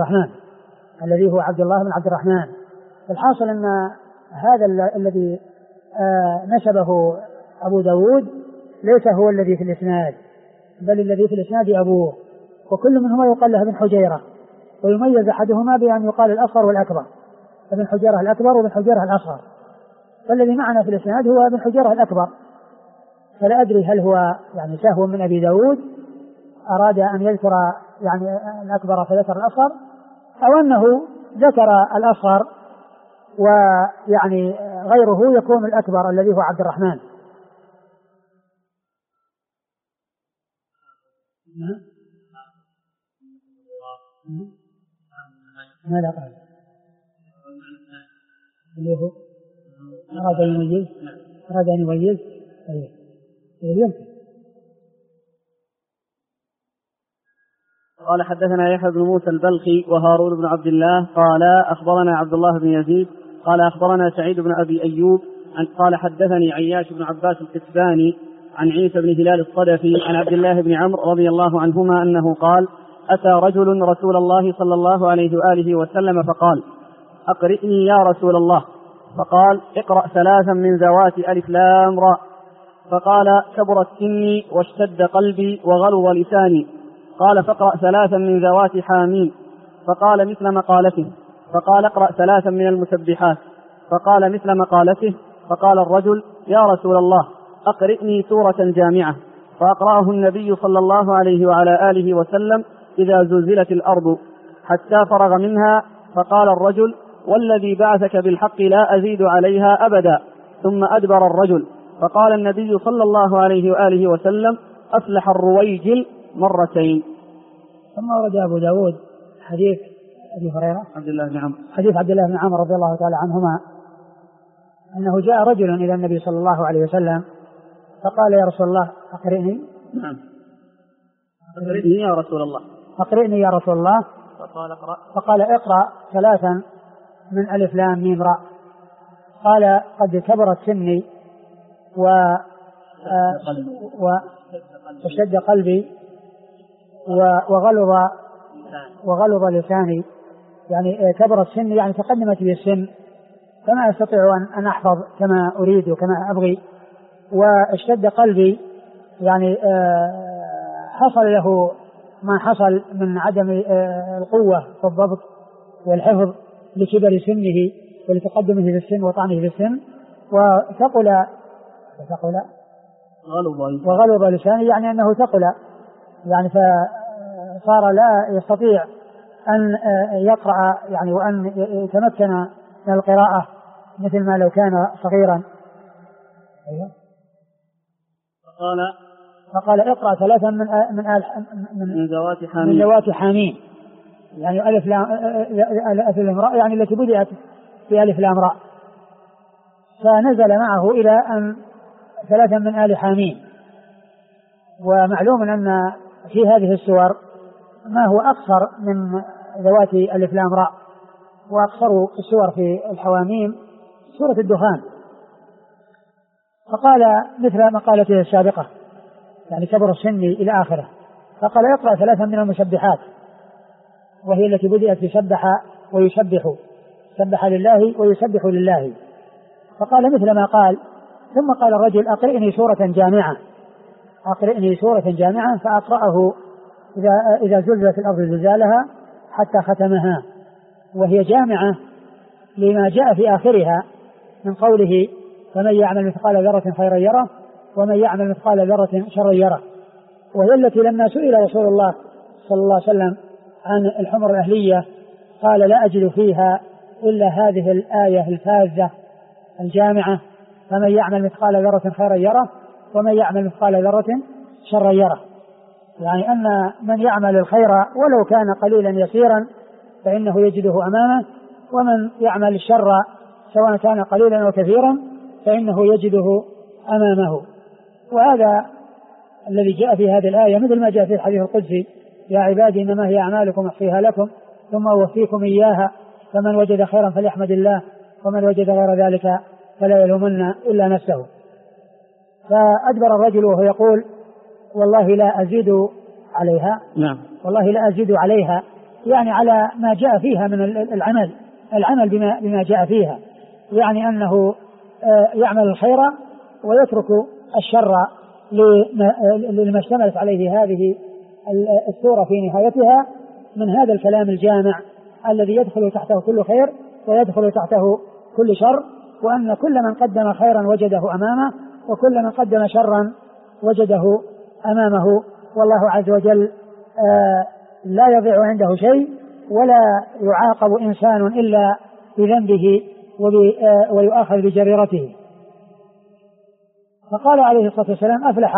عبد الرحمن. الحاصل أن هذا الذي نسبه أبو داود ليس هو الذي في الإسناد، بل الذي في الإسناد أبوه، وكل منهما يقال له ابن حجيرة، ويميز أحدهما بأن يقال الأصغر والأكبر، ابن حجيرة الأكبر وابن حجيرة الأصغر. والذي معنا في الإسناد هو ابن حجيرة الأكبر. فلا أدري هل هو يعني سهو من أبي داود أراد أن يذكر يعني الأكبر فذكر الأصغر، أو أنه ذكر الأصغر ويعني غيره يكون الأكبر الذي هو عبد الرحمن. ماذا قال؟ اللي هو أراد أن يميز أراد أن يميز يمكن. قال حدثنا يحيى بن موسى البلخي وهارون بن عبد الله قال أخبرنا عبد الله بن يزيد قال أخبرنا سعيد بن أبي أيوب قال حدثني عياش بن عباس الكتباني عن عيسى بن هلال الصدفي عن عبد الله بن عمرو رضي الله عنهما أنه قال أتى رجل رسول الله صلى الله عليه وآله وسلم فقال أقرئني يا رسول الله، فقال اقرأ 3 من ذوات ألف لام راء، فقال كبرت سني واشتد قلبي وغلظ لساني، قال فاقرأ 3 من ذوات حامين، فقال مثل مقالته، فقال اقرأ 3 من المسبحات، فقال مثل مقالته، فقال الرجل يا رسول الله أقرئني سورة جامعة، فأقرأه النبي صلى الله عليه وعلى آله وسلم إذا زلزلت الأرض حتى فرغ منها، فقال الرجل والذي بعثك بالحق لا أزيد عليها أبدا، ثم أدبر الرجل، فقال النبي صلى الله عليه وآله وسلم أفلح الرويجل مرتين. ثم ورد أبو داود حديث أبي هريرة حديث عبد الله بن عمرو رضي الله تعالى عنهما أنه جاء رجل إلى النبي صلى الله عليه وسلم فقال يا رسول الله أقرئني. أقرئني يا رسول الله. أقرئني يا رسول الله. فقال اقرأ 3 من ألف لام ميم راء. قال قد كبرت سني واشتد قلبي وغلظ لساني، يعني كبرت سني يعني تقدمت بي السن فما أستطيع أن أحفظ كما أريد وكما أبغي، واشتد قلبي يعني حصل له ما حصل من عدم القوة والضبط والحفظ لكبر سنه ولتقدمه في السن وطعنه في السن، وغلظ لسانه يعني أنه ثقل، يعني فصار لا يستطيع أن يقرأ يعني وأن يتمكن من القراءة مثل ما لو كان صغيرا. فقال اقرأ 3 من ذوات حامين، يعني ألف لام راء يعني التي بدأت في ألف لام راء، فنزل معه إلى أن 3 من آل حامين. ومعلوم أن في هذه السور ما هو أقصر من ذوات ألف لام راء، وأقصر السور في الحواميم سورة الدخان. فقال مثل مقالته السابقة يعني كبر السن إلى آخره. فقال يقرأ 3 من المسبحات وهي التي بدأت بسبح ويسبح، سبح لله ويسبح لله. فقال مثل ما قال، ثم قال الرجل أقرئني سورة جامعة، فأقرأه إذا زلزلت الأرض زلزالها حتى ختمها، وهي جامعة لما جاء في آخرها من قوله فمن يعمل مثقال ذرة خيرا يره ومن يعمل مثقال ذرة شرا يره، وهي التي لما سئل رسول الله صلى الله عليه وسلم عن الحمر الأهلية قال لا أجد فيها إلا هذه الآية الفاذة الجامعة فمن يعمل مثقال ذرة خيرا يره ومن يعمل مثقال ذرة شرا يره، يعني أن من يعمل الخير ولو كان قليلا يسيرا فإنه يجده أمامه، ومن يعمل الشر سواء كان قليلا أو كثيرا فإنه يجده أمامه. وهذا الذي جاء في هذه الآية مثل ما جاء في الحديث القدسي يا عبادي إنما هي أعمالكم أحصيها لكم ثم أوفيكم إياها فمن وجد خيرا فليحمد الله ومن وجد غير ذلك فلا يلومن إلا نفسه. فأدبر الرجل وهو يقول والله لا أزيد عليها. والله لا أزيد عليها يعني على ما جاء فيها من العمل بما جاء فيها، يعني أنه يعمل الخير ويترك الشر لما اشتملت عليه هذه السورة في نهايتها من هذا الكلام الجامع الذي يدخل تحته كل خير ويدخل تحته كل شر، وأن كل من قدم خيرا وجده أمامه وكل من قدم شرا وجده أمامه، والله عز وجل لا يضيع عنده شيء ولا يعاقب إنسان إلا بذنبه ويؤاخذ بجريرته. فقال عليه الصلاة والسلام أفلح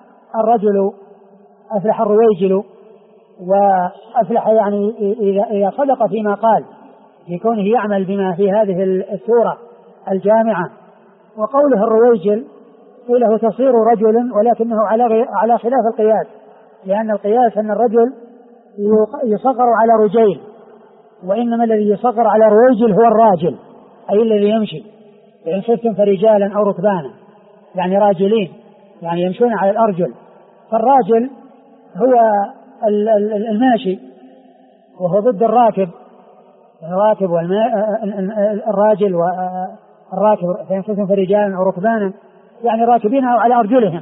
الرويجل، وأفلح يعني إذا صدق فيما قال في كونه يعمل بما في هذه السورة الجامعة وقوله الرويجل قيله تصير رجل ولكنه على خلاف القياس، لأن القياس أن الرجل يصغر على رجيل، وإنما الذي يصغر على رويجل هو الراجل أي الذي يمشي، فإن خفتم فرجالا أو ركبانا يعني راجلين يعني يمشون على الأرجل. فالراجل هو الماشي وهو ضد الراكب، الراكب الراجل والراكب فإن خفتم فرجالا أو ركبانا يعني راكبين أو على أرجلهم.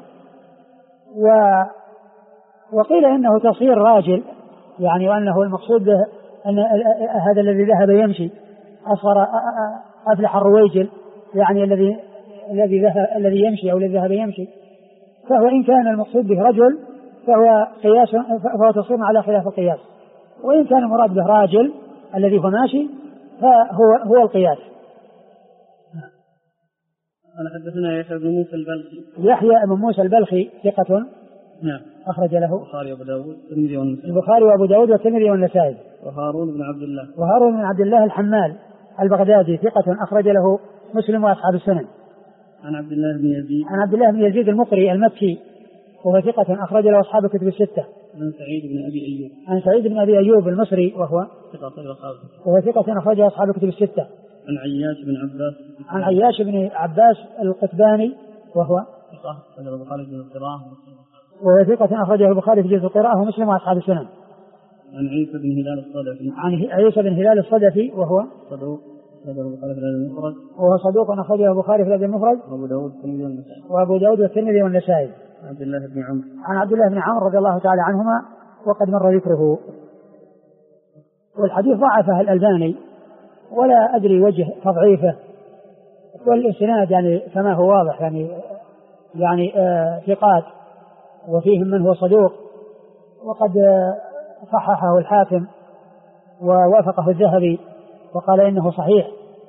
وقيل إنه تصير راجل يعني وأنه المقصود به أن هذا الذي ذهب يمشي أصغر أفلح الرويجل يعني الذي يمشي أو الذي ذهب يمشي، فهو إن كان المقصود به رجل فهو تصير على خلاف القياس، وإن كان المراد به راجل الذي هو ماشي فهو القياس. قال حدثنا يحيى بن موسى البلخي. يحيى بن موسى البلخي ثقة نعم أخرج له البخاري وأبو داود والترمذي والنسائي. البخاري وأبو داود والترمذي والنسائي. وهارون بن عبد الله. وهارون بن عبد الله الحمال البغدادي ثقة أخرج له مسلم وأصحاب السنن. عن عبد الله بن يزيد. عن عبد الله بن يزيد المقري المكي وهو ثقة أخرج له أصحاب الكتب الستة. عن سعيد بن أبي أيوب. عن سعيد بن أبي أيوب المصري وهو ثقة أخرج له أصحاب الكتب الستة. عن عياش بن عباس. عن عياش بن عباس القتباني وهو ثقة أخرجه البخاري في جزء القراءة ومسلم وأصحاب السنن. عن عيسى بن هلال الصدفي. عن عيسى بن هلال الصدفي وهو صدوق أخرجه البخاري في الأدب المفرد وأبو داود والترمذي والنسائي. عبد الله بن عمرو. عن عبد الله بن عمرو رضي الله تعالى عنهما وقد مر ذكره. والحديث ضعفه الألباني ولا أدري وجه تضعيفه، والإسناد يعني كما هو واضح يعني ثقات وفيهم من هو صدوق، وقد صححه الحاكم ووافقه الذهبي وقال إنه صحيح.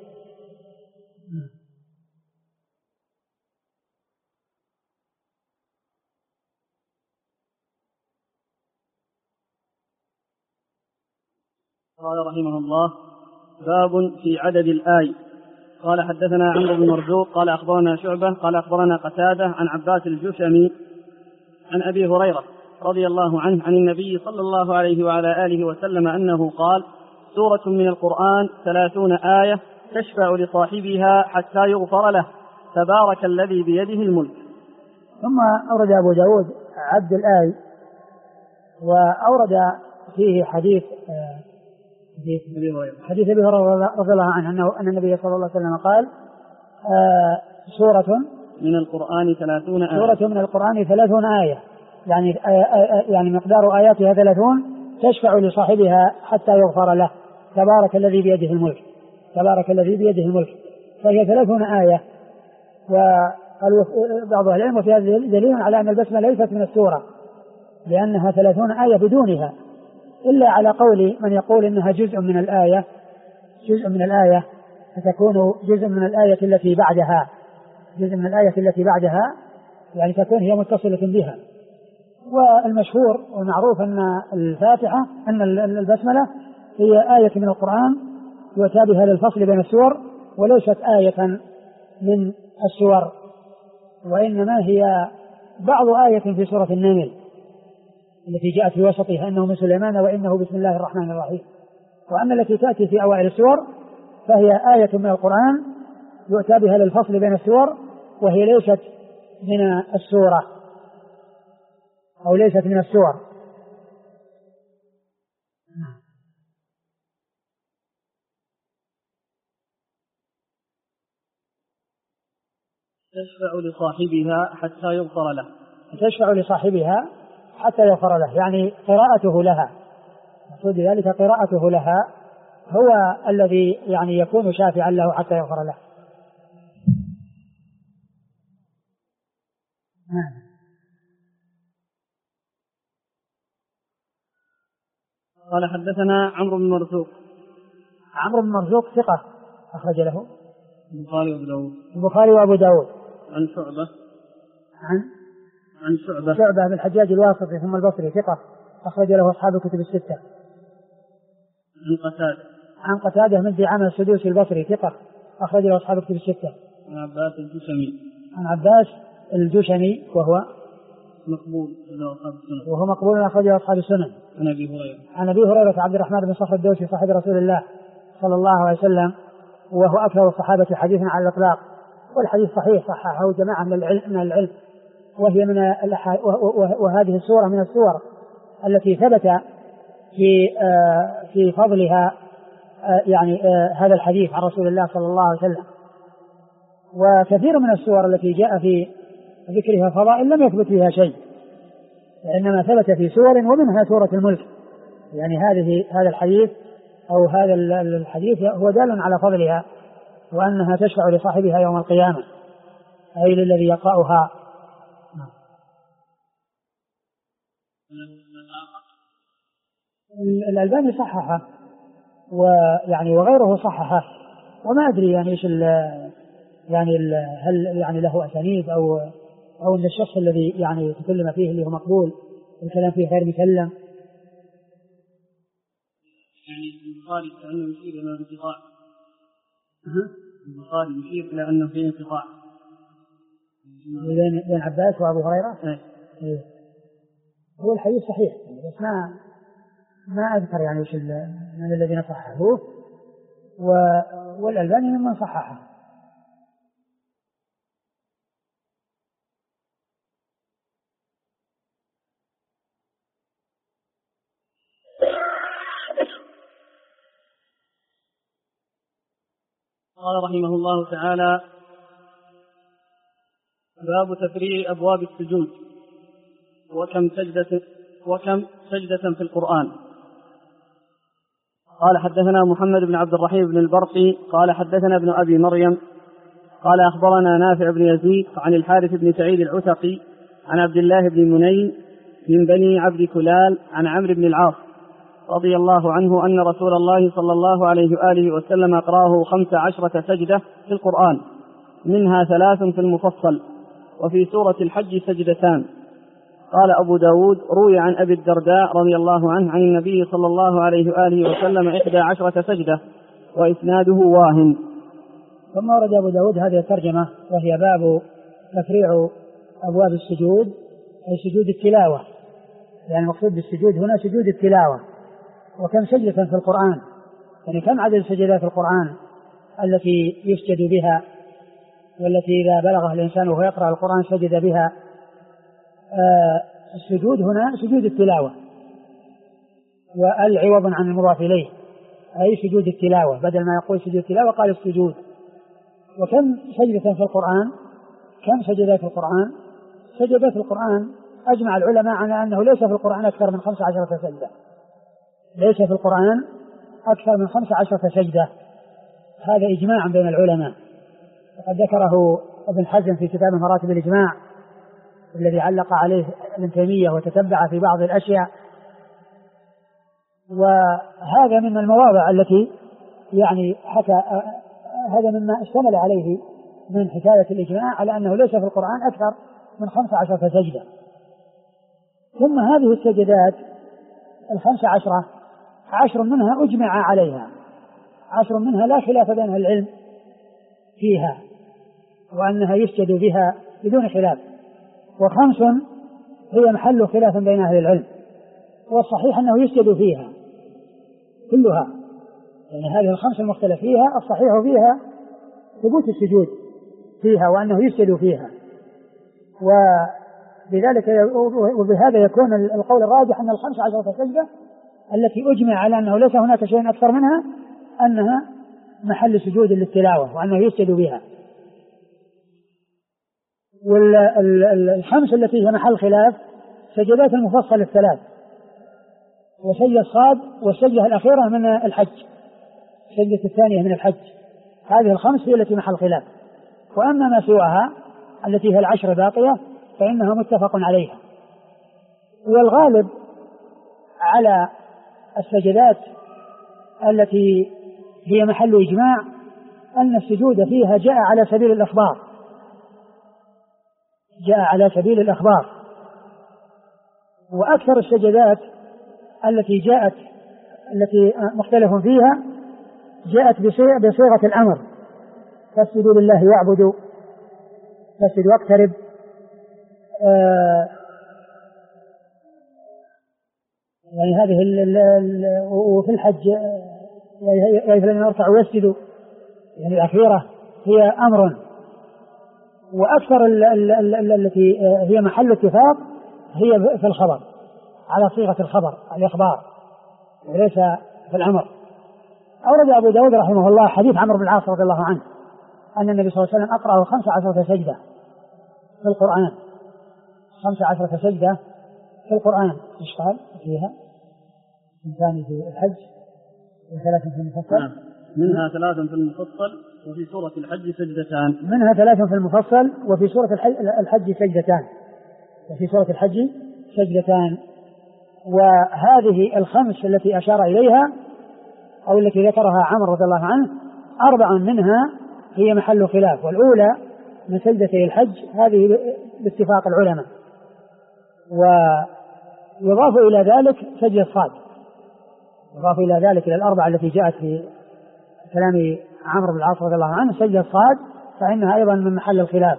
قال رحمه الله: باب في عدد الآي. قال حدثنا عمرو بن مرزوق قال أخبرنا شعبة قال أخبرنا قتادة عن عباس الجشمي عن أبي هريرة رضي الله عنه عن النبي صلى الله عليه وعلى آله وسلم أنه قال: سورة من القرآن 30 آية تشفع لصاحبها حتى يغفر له، تبارك الذي بيده الملك. ثم أورد أبو داود عد الآي، وأورد فيه حديث أبي هريرة رضي الله عنه أن النبي صلى الله عليه وسلم قال: سورة من القرآن 30 آية. سورة من القرآن 30 آية يعني مقدار آياتها 30 تشفع لصاحبها حتى يغفر له، تبارك الذي بيده الملك. تبارك الذي بيده الملك، فهي 30 آية. وقال بعض أهل العلم وفي هذا دليل على أن البسمة ليست من السورة، لأنها 30 آية بدونها، إلا على قول من يقول إنها جزء من الآية فتكون جزء من الآية التي بعدها، يعني تكون هي متصلة بها. والمشهور والمعروف أن الفاتحة أن البسملة هي آية من القرآن يؤتى بها للفصل بين السور، وليست آية من السور، وإنما هي بعض آية في سورة النمل التي جاءت في وسطها أنه من سليمان وإنه بسم الله الرحمن الرحيم. وأما التي تأتي في أوائل السور فهي آية من القرآن يؤتى بها للفصل بين السور، وهي ليست من السورة أو ليست من السور. تشفع لصاحبها حتى يغفر له. تشفع لصاحبها حتى يغفر له، يعني قراءته لها، مقصود ذلك قراءته لها هو الذي يعني يكون شافعا له حتى يغفر له. قال حدثنا عمرو بن مرزوق. عمرو بن مرزوق ثقة أخرج له البخاري وأبو داود. عن شعبة بن الحجاج الواسطي ثم البصري ثقة أخرج له أصحاب الكتب الستة. عن قتادة من دعامة السدوسي البصري ثقة أخرج له أصحاب الكتب الستة. عن عباس الجشمي. عن عباس الجشمي وهو مقبول أخرجه أصحاب السنن. عن أبي هريرة عبد الرحمن بن صخر الدوسي صاحب رسول الله صلى الله عليه وسلم، وهو أكثر الصحابة حديثا على الإطلاق، والحديث صحيح صححه جماعة من العلم، وهي وهذه السورة من السور التي ثبت في فضلها هذا الحديث عن رسول الله صلى الله عليه وسلم. وكثير من السور التي جاء في ذكرها فضائل لم يثبت فيها شيء، وإنما ثبت في سور ومنها سورة الملك. يعني هذا الحديث أو هذا الحديث هو دال على فضلها وأنها تشفع لصاحبها يوم القيامة، أي للذي يقرأها. الألباني صححه وغيره صححه، وما أدري هل له أسانيد أو أن الشخص الذي تكلم فيه اللي هو مقبول الكلام فيه غير مسلم. البخاري كأنه يشير إلى انقطاع. البخاري يشير إلى أنه فيه انقطاع بين عباس وأبو هريرة. هو الحديث صحيح، بس ما أذكر من الذين صححوه، والألباني ممن صححه. قال رحمه الله تعالى: باب تفريع أبواب السجود وكم سجدة في القرآن. قال حدثنا محمد بن عبد الرحيم بن البرقي قال حدثنا ابن أبي مريم قال أخبرنا نافع بن يزيد عن الحارث بن سعيد العتقي عن عبد الله بن مني من بني عبد كلال عن عمرو بن العاص رضي الله عنه أن رسول الله صلى الله عليه وآله وسلم أقراه 15 سجدة في القرآن، منها 3 في المفصل، وفي سورة الحج سجدتان. قال أبو داود: روي عن أبي الدرداء رضي الله عنه عن النبي صلى الله عليه وآله وسلم 11 سجدة، وإسناده واهن. ثم ورد أبو داود هذه الترجمة، وهي باب تفريع أبواب السجود، أي سجود التلاوة، يعني المقصود بالسجود هنا سجود التلاوة. وكم سجدة في القرآن، يعني كم عدد سجدات القرآن التي يسجد بها، والتي إذا بلغها الإنسان وهو يقرأ القرآن سجد بها. السجود هنا سجود التلاوة، والعوض عن المضاف إليه، أي سجود التلاوة، بدل ما يقول سجود التلاوة قال السجود. وكم سجدة في القرآن، كم سجدات القرآن؟ سجدات القرآن أجمع العلماء على أنه ليس في القرآن أكثر من 15 سجدة، ليس في القرآن أكثر من 15 سجدة، هذا إجماع بين العلماء، وقد ذكره ابن حزم في كتاب مراتب الإجماع الذي علق عليه ابن تيمية وتتبع في بعض الأشياء. وهذا من المواضع التي حكى، هذا مما اشتمل عليه من حكاية الإجماع على أنه ليس في القرآن أكثر من 15 سجدة. ثم هذه السجدات 15 10 منها أجمع عليها، 10 منها لا خلاف بين أهل العلم فيها وأنها يسجد بها بدون خلاف، و5 هي محل خلاف بين أهل العلم، والصحيح أنه يسجد فيها كلها، يعني هذه 5 المختلف فيها الصحيح فيها ثبوت السجود فيها وأنه يسجد فيها. وبهذا يكون القول الراجح أن 15 سجدة التي أجمع على أنه ليس هناك شيء أكثر منها أنها محل سجود للتلاوة وأنه يسجد بها. وال5 التي هي محل خلاف سجدات المفصل 3، وسجدة الصاد، والسجدة الأخيرة من الحج، السجدة الثانية من الحج. هذه 5 هي التي محل خلاف، وأما ما سواها التي هي 10 باقية فإنها متفق عليها. والغالب على السجدات التي هي محل إجماع أن السجود فيها جاء على سبيل الإخبار، جاء على سبيل الإخبار. وأكثر السجدات التي جاءت التي مختلف فيها جاءت بصيغة الأمر، فاسجدوا لله واعبدوا، فاسجد واقترب. يعني هذه وفي الحج يا أيها الذين اركعوا واسجدوا، يعني الأخيرة هي أمر. وأكثر التي هي محل اتفاق هي في الخبر، على صيغة الخبر الإخبار وليس في الأمر. أورد أبو داود رحمه الله حديث عمرو بن العاص رضي الله عنه أن النبي صلى الله عليه وسلم أقرأه 15 سجدة في القرآن، 15 سجدة في القرآن. إيش قال فيها؟ ثاني في الحج وثلاث في المفصل، منها 3 في المفصل وفي سورة الحج سجدتان. منها 3 في المفصل وفي سورة الحج سجدتان، وفي سورة الحج سجدتان. وهذه الخمس التي أشار إليها أو التي ذكرها عمرو رضي الله عنه 4 منها هي محل خلاف، والأولى من سجدتي الحج هذه باتفاق العلماء. ويضاف إلى ذلك سجدة صاد، يضاف إلى ذلك إلى 4 التي جاءت في كلام عمرو بن العاص رضي الله عنه سجدة صاد، فإنها أيضا من محل الخلاف.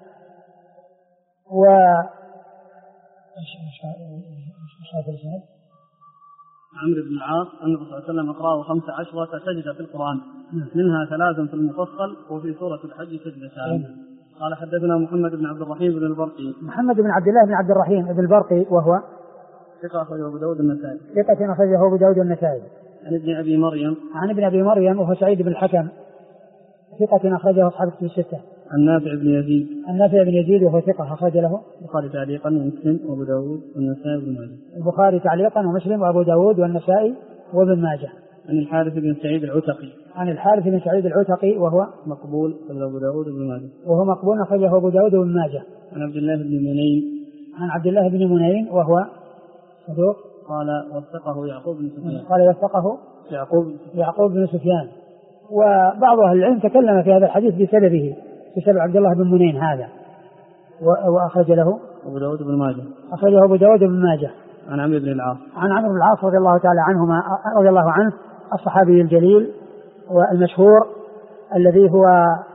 عمرو بن العاص أن الرسول صلى الله عليه وسلم أقرأه 15 سجدة في القرآن، منها 3 في المفصل وفي سورة الحج سجدتان. قال حدثنا محمد بن عبد الرحيم بن البرقي. محمد بن عبد الله بن عبد الرحيم بن البرقي وهو ثقة أخرجه أبو داود النسائي. ثقة أخرجه أبو داود النسائي. عن ابن أبي مريم. عن ابن أبي مريم وهو سعيد بن الحكم ثقة أخرجه أصحاب الكتب الستة. عن نافع بن يزيد. عن نافع بن يزيد وهو ثقة أخرج له البخاري تعليقا ومسلم وأبو داود والنسائي وابن ماجه. البخاري تعليقا ومسلم وأبو داود والنسائي وابن ماجه. عن الحارث بن سعيد العتقي. عن الحارث بن سعيد العتقي وهو مقبول أخرجه أبو داود وابن ماجه. وهو مقبول أخرجه أبو داود وابن ماجه. عن عبد الله بن منين. عن عبد الله بن منين وهو صدوق. قال وثقه يعقوب بن سفيان. قال وثقه يعقوب بن سفيان. وبعض أهل العلم تكلم في هذا الحديث بسببه، بسبب عبد الله بن منين هذا، وأخرج له أبو داود بن ماجه. أخرجه أبو داود بن ماجه. عن عمرو بن العاص. عن عمرو بن العاص رضي الله تعالى عنهما رضي الله عنه الصحابي الجليل والمشهور الذي هو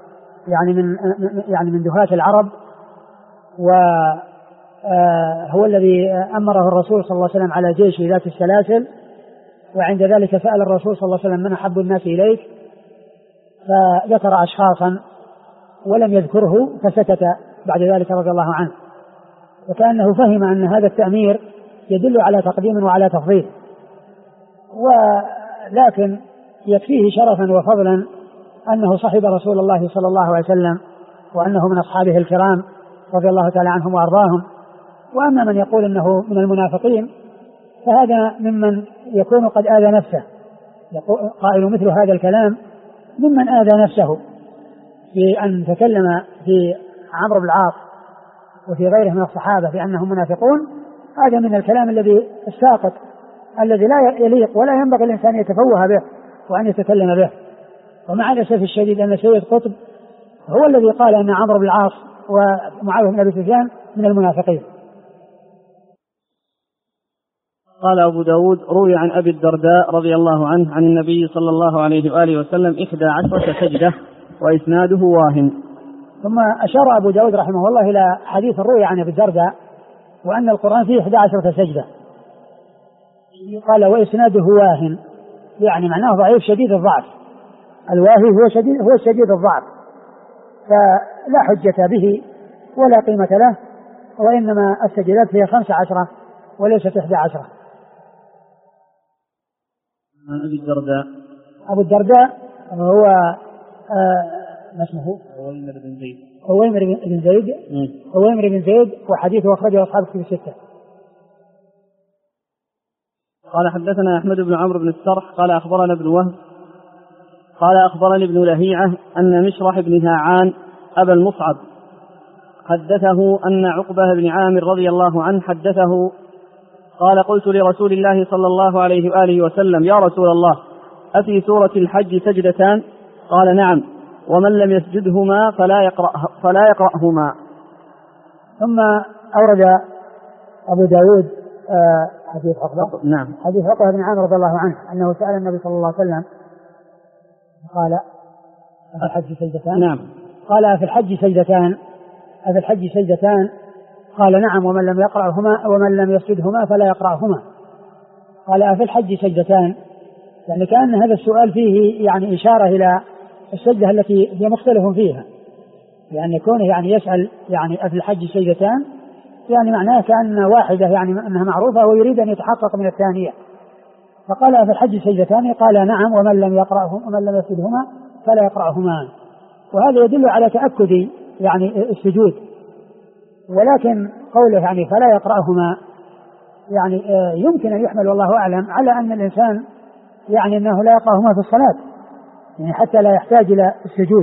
يعني من دهاة العرب، وهو الذي أمره الرسول صلى الله عليه وسلم على جيش ذات السلاسل، وعند ذلك سأل الرسول صلى الله عليه وسلم من أحب الناس إليك، فذكر أشخاصا ولم يذكره فسكت بعد ذلك رضي الله عنه، وكأنه فهم أن هذا التأمير يدل على تقديم وعلى تفضيل، ولكن يكفيه شرفا وفضلا أنه صحب رسول الله صلى الله عليه وسلم، وأنه من أصحابه الكرام رضي الله تعالى عنهم وأرضاهم. وأما من يقول أنه من المنافقين فهذا ممن يكون قد آذى نفسه، قائل مثل هذا الكلام ممن آذى نفسه في أن تكلم في عمرو بن العاص وفي غيره من الصحابة بأنهم منافقون. هذا من الكلام الذي الساقط الذي لا يليق ولا ينبغي الإنسان يتفوه به وأن يتكلم به. ومع الأسف الشديد أن سيد قطب هو الذي قال أن عمرو بن العاص ومعاوية بن أبي سفيان من المنافقين. قال أبو داود روي عن أبي الدرداء رضي الله عنه عن النبي صلى الله عليه وآله وسلم 11 سجدة وإسناده واهن. ثم أشار أبو داود رحمه الله إلى حديث روي عن أبي الدرداء وأن القرآن فيه 11 سجدة، قال وإسناده واهن، يعني معناه ضعيف شديد الضعف. الواهي هو شديد الضعف، فلا حجة به ولا قيمة له، وإنما السجدات هي 15 وليست 11. أبو الدرداء هو ما اسمه؟ عويمر بن زيد وحديثه أخرجه أصحاب الكتب الستة. قال حدثنا أحمد بن عمرو بن السرح قال أخبرنا ابن وهب قال أخبرني ابن لهيعة أن مشرح بن هاعان أبا المصعب حدثه أن عقبة بن عامر رضي الله عنه حدثه قال قلت لرسول الله صلى الله عليه وآله وسلم يا رسول الله أفي سورة الحج سجدتان؟ قال نعم، ومن لم يسجدهما فلا يقرأهما. ثم أورد أبو داود حديث عقبة. نعم. حديث عقبة بن عامر رضي الله عنه أنه سأل النبي صلى الله عليه وسلم أفي الحج سجدتان؟ نعم. قال أفي الحج سجدتان؟ أفي الحج سجدتان؟ قال نعم، ومن لم يقرأهما ومن لم يسجدهما فلا يقرأهما. قال أفي الحج سجدتان؟ يعني كأن هذا السؤال فيه يعني إشارة إلى السجدة التي هي مختلف فيها، يعني كونه يعني يسأل يعني أفي الحج سجدتان يعني معناه كأن واحدة يعني أنها معروفة ويريد أن يتحقق من الثانية. فقال أفي الحج سجدتان؟ قال نعم، ومن لم يقرأهما ومن لم يسجدهما فلا يقرأهما. وهذا يدل على تأكد يعني السجود. ولكن قوله يعني فلا يقرأهما يعني يمكن أن يحمل والله أعلم على أن الإنسان يعني أنه لا يقرأهما في الصلاة، يعني حتى لا يحتاج إلى السجود.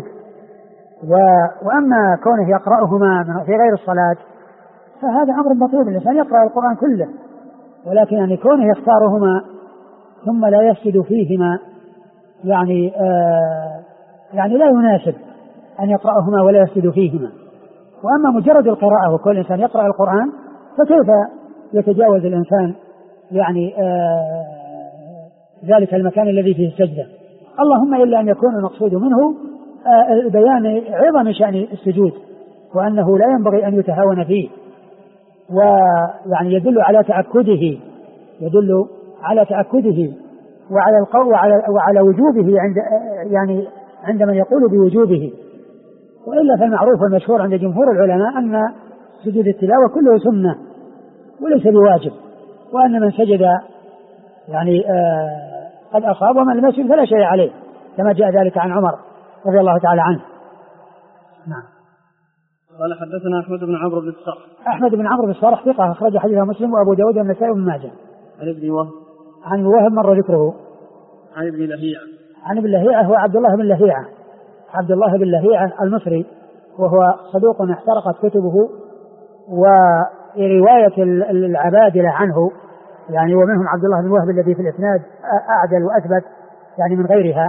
وأما كونه يقرأهما في غير الصلاة فهذا أمر مطلوب، الإنسان يقرأ القرآن كله، ولكن يعني كونه يختارهما ثم لا يسجد فيهما يعني يعني لا يناسب أن يقرأهما ولا يسجد فيهما. وأما مجرد القراءة وكل إنسان يقرأ القرآن فكيف يتجاوز الإنسان يعني ذلك المكان الذي فيه السجدة؟ اللهم إلا أن يكون المقصود منه بيان عظم شأن السجود وأنه لا ينبغي أن يتهاون فيه، ويعني يدل على تأكده وعلى القول وعلى وجوبه يعني عند من يقول بوجوبه. وإلا فالمعروف والمشهور عند جمهور العلماء أن سجود التلاوة كله سنة وليس بواجب، وأن من سجد يعني قد أصاب ومن لم يسجد فلا شيء عليه، كما جاء ذلك عن عمر رضي الله تعالى عنه. نعم. قال حدثنا أحمد بن عمرو بن الصرح. أحمد بن عمرو بن الصرح ثقة أخرج حديثه مسلم وأبو داود والنسائي وابن ماجه. عن ابن وهب. عن وهب مر ذكره. عن ابن لهيعة. عن ابن لهيعة هو عبد الله بن لهيعة، عبد الله بن لهيعة المصري، وهو صدوق احترقت كتبه، ورواية العبادلة عنه يعني ومنهم عبد الله بن وهب الذي في الإسناد أعدل وأثبت يعني من غيرها.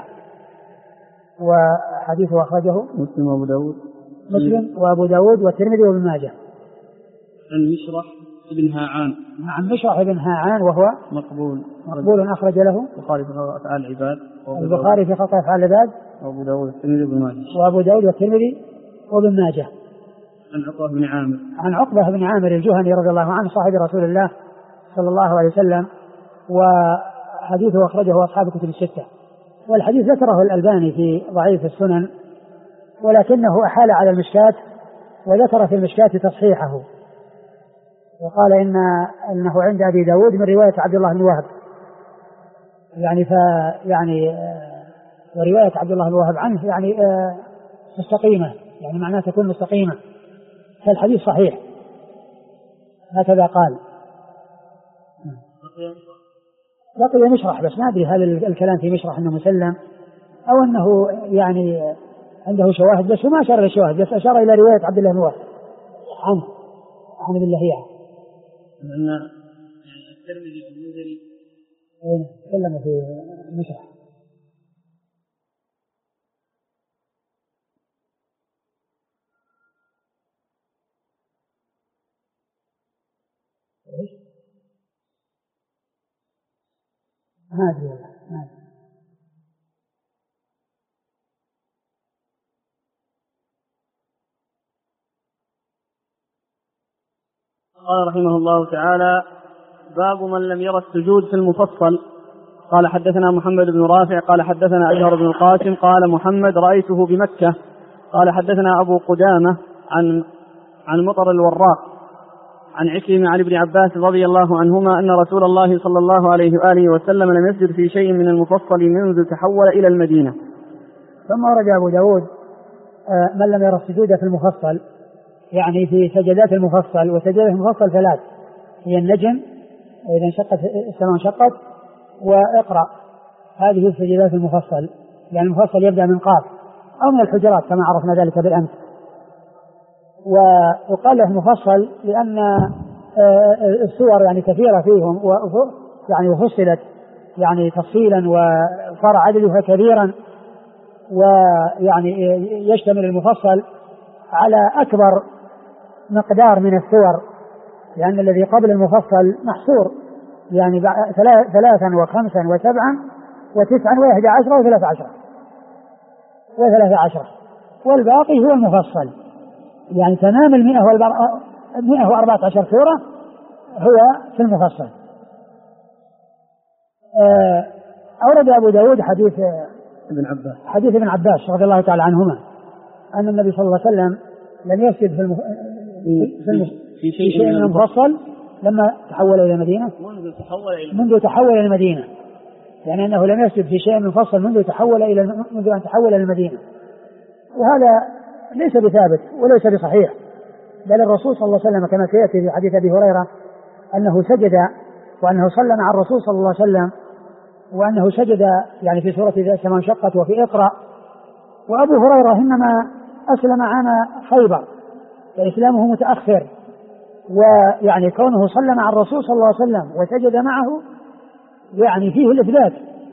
وحديثه أخرجه مسلم وأبو داود. مسلم وأبو داود والترمذي وابن ماجه. عن مشرح بن هاعان. عن مشرح بن هاعان وهو مقبول أخرج له البخاري في خلق أفعال العباد. البخاري في خلق أفعال العباد. وأبو داود والترمذي وابن ماجه. وأبو داود والترمذي وابن ماجه. عن عقبة بن عامر. عن عقبة بن عامر الجهني رضي الله عنه صاحب رسول الله صلى الله عليه وسلم، وحديثه أخرجه أصحاب كتب الستة. والحديث ذكره الألباني في ضعيف السنن، ولكنه أحال على المشكاة وذكر في المشكاة تصحيحه، وقال إنه عند أبي داود من رواية عبد الله بن وهب، يعني ورواية عبد الله بن وهب عنه يعني مستقيمة، يعني معناه تكون مستقيمة، فالحديث صحيح هكذا قال. بقي مشرح، بس ما أدري هل الكلام في مشرح أنه مسلم أو أنه يعني عنده شواهد، بس هو ما أشار إلى الشواهد، بس أشار إلى رواية عبد الله بن وهب عنه بالله يعني. لأن الترمذي المنذري تكلم في مشرح. ما أدري والله ما أدري. قال رحمه الله تعالى: باب من لم يرى السجود في المفصل. قال حدثنا محمد بن رافع قال حدثنا أزهر بن القاسم قال محمد رأيته بمكة. قال حدثنا أبو قدامة عن مطر الوراق عن عكرمة عن ابن عباس رضي الله عنهما أن رسول الله صلى الله عليه وآله وسلم لم يسجد في شيء من المفصل منذ تحول إلى المدينة. ثم ورد أبو داود من لم يرى السجود في المفصل، يعني في سجدات المفصل. وسجدات المفصل ثلاث، هي النجم إذا انشقت السماء انشقت، واقرأ، هذه السجدات المفصل، يعني المفصل يبدأ من قاف أو من الحجرات كما عرفنا ذلك بالأمس. وقال له مفصل لأن السور يعني كثيرة فيهم يعني وفصلت يعني تفصيلا وصار عددها كبيرا، ويعني يشتمل المفصل على أكبر مقدار من السور، لأن الذي قبل المفصل محصور يعني 3 و5 و7 و9 و11 و13. و13، والباقي هو المفصل، يعني تمام 114 سورة هو في المفصل. أورد أبو داود حديث ابن عباس رضي الله تعالى عنهما أن النبي صلى الله عليه وسلم لم يسجد في شيء من المفصل لما تحول إلى المدينة، منذ تحول إلى المدينة، يعني أنه لم يسجد في شيء من المفصل منذ أن تحول إلى المدينة. وهذا ليس بثابت وليس بصحيح، بل الرسول صلى الله عليه وسلم كما سيأتي في حديث أبي هريرة أنه سجد وأنه صلى مع الرسول صلى الله عليه وسلم، وأنه سجد يعني في سورة إذا السماء انشقت وفي اقرأ. وأبو هريرة إنما أسلم عام خيبر، فإسلامه متأخر، ويعني كونه صلى مع الرسول صلى الله عليه وسلم وسجد معه يعني فيه الإثبات،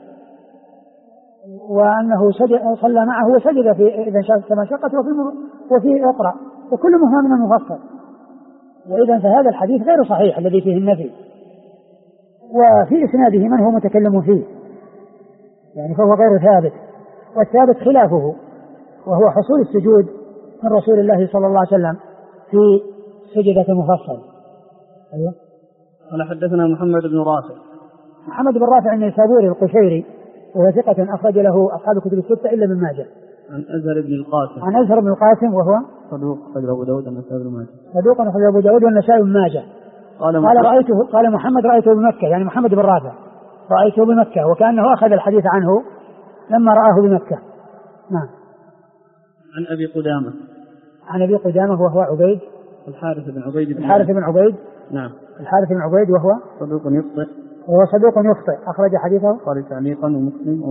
وأنه صلى معه وسجد في إذا السماء انشقت وفي اقرأ، وكل مهما من المفصل. وإذا فهذا الحديث غير صحيح الذي فيه النفي، وفي إسناده من هو متكلم فيه، يعني فهو غير ثابت، والثابت خلافه، وهو حصول السجود من رسول الله صلى الله عليه وسلم في سجدة المفصل. أيوة. قال حدثنا محمد بن رافع النيسابوري القشيري، وهو ثقة أخرج له أصحاب الكتب الستة إلا ابن ماجه. عن أزهر بن القاسم وهو صدوق أخرج أبو داود والنسائي بن ماجه. قال محمد رأيته بمكة، يعني محمد بن رافع رأيته بمكة، وكأنه أخذ الحديث عنه لما رآه بمكة. نعم. عن أبي قدامة وهو عبيد الحارث بن عبيد. نعم. الحارث بن عبيد وهو صدوق يخطئ أخرج حديثه البخاري تعليقا ومسلم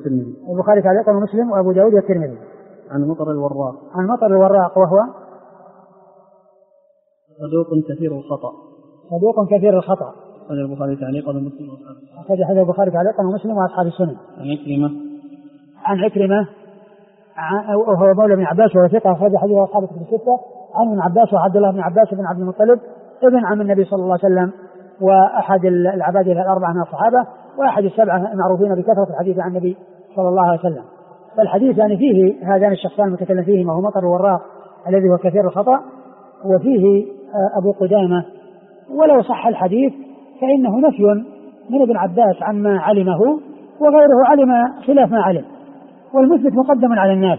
وأبو داود والترمذي. عن مطر الوراق وهو صدوق كثير الخطأ أخرج البخاري تعليقا ومسلم وأصحاب السنن. عن عكرمة وهو مولى بن عباس وهو ثقة أخرج حديثه أصحاب الكتب الستة، عن ابن عباس وعبد الله بن عباس بن عبد المطلب ابن عم النبي صلى الله عليه وسلم، وأحد العبادة الأربعة من الصحابة، وأحد السبعة المعروفين بكثرة الحديث عن النبي صلى الله عليه وسلم. فالحديث يعني فيه هذان الشخصان المتكلم فيهما، وهو مطر الوراق الذي هو كثير الخطأ، وفيه أبو قدامة. ولو صح الحديث فإنه نفي من ابن عباس عما علمه، وغيره علم خلاف ما علم، والمثبت مقدم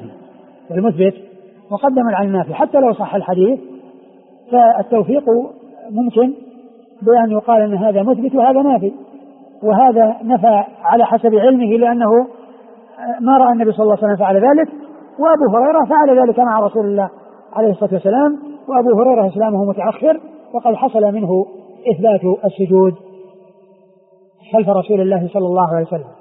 على النافي. حتى لو صح الحديث فالتوفيق ممكن بأن يقال أن هذا مثبت وهذا نافي، وهذا نفى على حسب علمه لأنه ما رأى النبي صلى الله عليه وسلم فعل ذلك، وأبو هريرة فعل ذلك مع رسول الله عليه الصلاة والسلام، وأبو هريرة إسلامه متأخر، وقد حصل منه إثبات السجود خلف رسول الله صلى الله عليه وسلم.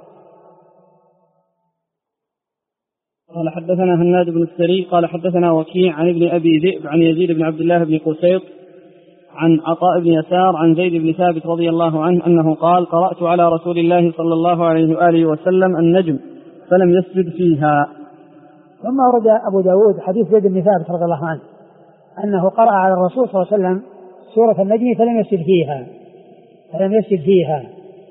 قال حدثنا هناد بن السري قال حدثنا وكيع عن ابن أبي ذئب عن يزيد بن عبد الله بن قسيط عن عطاء بن يسار عن زيد بن ثابت رضي الله عنه أنه قال: قرأت على رسول الله صلى الله عليه وآله وسلم النجم فلم يسجد فيها. ثم ورد أبو داود حديث زيد بن ثابت رضي الله عنه أنه قرأ على الرسول صلى الله عليه وسلم سورة النجم فلم يسجد فيها.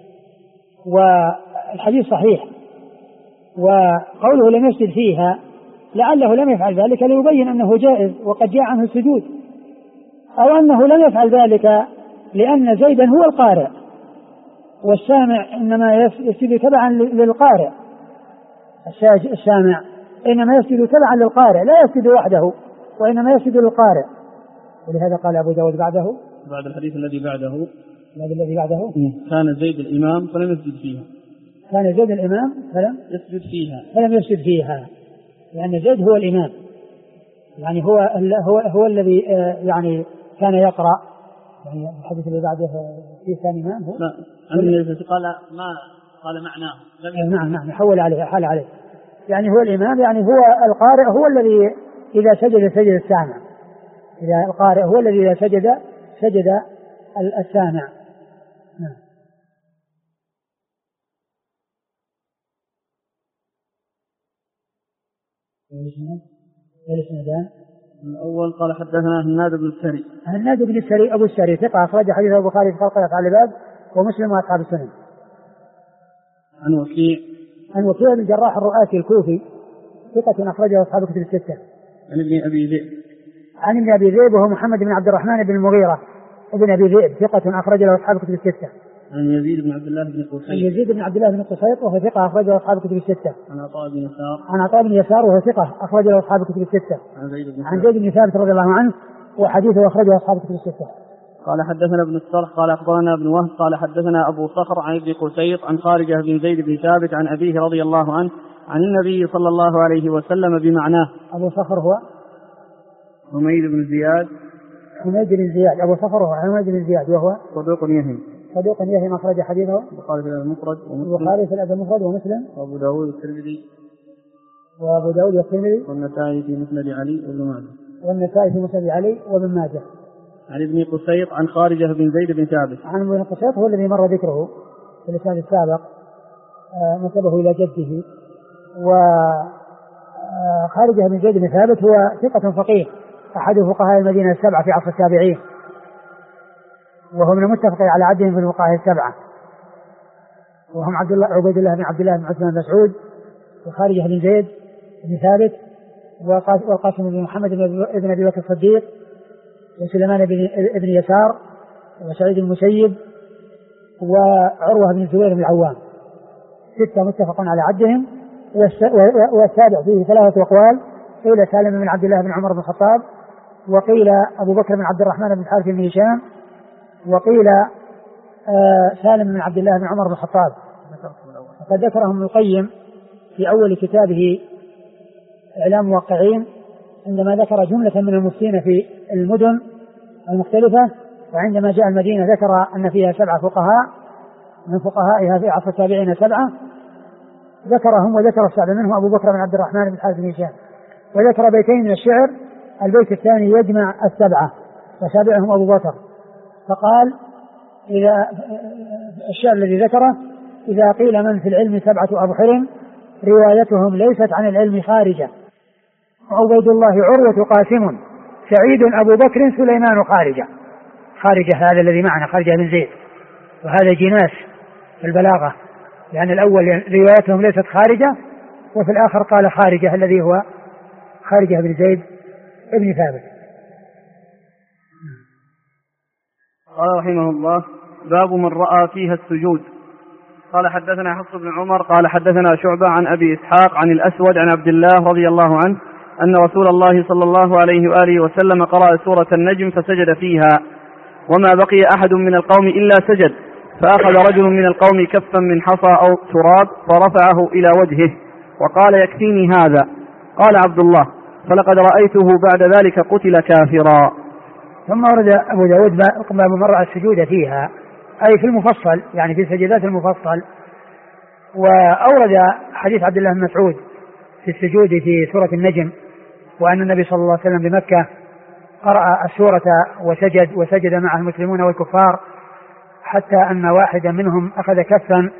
والحديث صحيح، وقوله لم يسجد فيها لعله لم يفعل ذلك ليبين أنه جائز وقد جاء عنه السجود، أو أنه لم يفعل ذلك لأن زيدا هو القارئ، والسامع إنما يسجد تبعا للقارئ، السامع إنما يسجد تبعا للقارئ، لا يسجد وحده وإنما يسجد للقارئ. ولهذا قال أبو داود بعد الحديث الذي بعده كان زيد الإمام فلم يسجد فيها، لأن زيد هو الإمام، يعني هو الذي يعني كان يقرأ. يعني الحديث اللي بعده في ثاني إمام هو قال معناه نعم حال عليه، يعني هو الإمام، يعني هو القارئ، هو الذي إذا سجد السامع، إذا القارئ هو الذي إذا سجد السامع. نعم. الأول قال حدثنا هناد بن السري أبو السري ثقة أخرج حديث البخاري في خلق أفعال العباد ومسلم وأصحاب السنن. عن وكيع بن الجراح الرؤاسي الكوفي ثقة أخرجه أصحاب الكتب الستة. عن ابن أبي ذئب. عن ابن أبي ذئب وهو محمد بن عبد الرحمن بن المغيرة ابن أبي ذئب ثقة أخرج له أصحاب الكتب الستة. عن يزيد بن عبد الله بن قصيط. عن يزيد بن عبد الله بن قصيط وهو ثقة أخرج له أصحاب الكتب الستة. عن عطاء بن يسار. عن عطاء بن يسار وهو ثقة أخرج له أصحاب الكتب الستة. عن زيد بن ثابت رضي الله عنه وحديثه أخرجه أصحاب الكتب الستة. قال حدثنا ابن الصرح قال أخبرنا ابن وهب قال حدثنا أبو صخر عن ابن قسيط عن خارجة بن زيد بن ثابت عن أبيه رضي الله عنه عن النبي صلى الله عليه وسلم بمعناه. أبو صخر هو حميد بن زياد. حميد بن زياد. أبو صخر هو حميد بن زياد وهو صدوق يهم. صدوق يهم أخرج حديثه البخاري في المفرد والبخاري في الأدب المفرد ومسلم وأبو داود والترمذي وأبو داود والترمذي والنسائي في مسند علي وابن ماجه. والنسائي في مسند علي وابن ماجه. عن ابن قسيط عن خارجة بن زيد بن ثابت. عن ابن قسيط هو الذي مر ذكره في اللسان السابق نسبه إلى جده. وخارجة بن زيد بن ثابت هو ثقة فقيه أحد فقهاء المدينة السبعة في عصر التابعين وهو من المتفق على عدهم في الفقهاء السبعة وهم عبيد الله بن عبد الله بن عثمان بن مسعود وخارجة بن زيد بن ثابت والقاسم بن محمد بن أبي بكر الصديق وسليمان بن يسار وسعيد بن المسيب وعروة بن الزبير بن العوام. ستة متفق على عدهم. والسابع فيه ثلاثة أقوال قيل سالم بن عبد الله بن عمر بن الخطاب وقيل أبو بكر بن عبد الرحمن بن الحارث بن هشام وقيل سالم بن عبد الله بن عمر بن الخطاب. وقد ذكرهم ابن القيم في أول كتابه إعلام الموقعين عندما ذكر جملة من المفتين في المدن المختلفة وعندما جاء المدينة ذكر أن فيها 7 فقهاء من فقهائها في عصر التابعين 7 ذكرهم وذكر السابع منهم أبو بكر بن عبد الرحمن بن الحارث بن هشام وذكر بيتين من الشعر البيت الثاني يجمع 7 وسابعهم أبو بكر فقال إذا الشعر الذي ذكره إذا قيل من في العلم 7 أبحر روايتهم ليست عن العلم خارجة عبيد الله عروة قاسم سعيد أبو بكر سليمان خارجة هذا الذي معنا خارجة بن زيد وهذا جناس في البلاغة لأن الأول روايتهم ليست خارجة وفي الآخر قال خارجة الذي هو خارجة بن زيد ابن ثابت. قال رحمه الله باب من رأى فيها السجود. قال حدثنا حفص بن عمر قال حدثنا شعبة عن أبي إسحاق عن الأسود عن عبد الله رضي الله عنه أن رسول الله صلى الله عليه وآله وسلم قرأ سورة النجم فسجد فيها وما بقي أحد من القوم إلا سجد فأخذ رجل من القوم كفا من حصى أو تراب فرفعه إلى وجهه وقال يكفيني هذا. قال عبد الله فلقد رأيته بعد ذلك قتل كافرا. ثم ورد أبو داود باب من رأى السجود فيها أي في المفصل يعني في سجدات المفصل وأورد حديث عبد الله بن مسعود في السجود في سورة النجم وأن النبي صلى الله عليه وسلم بمكة قرأ السورة وسجد معه المسلمون والكفار حتى أن واحدا منهم أخذ كفا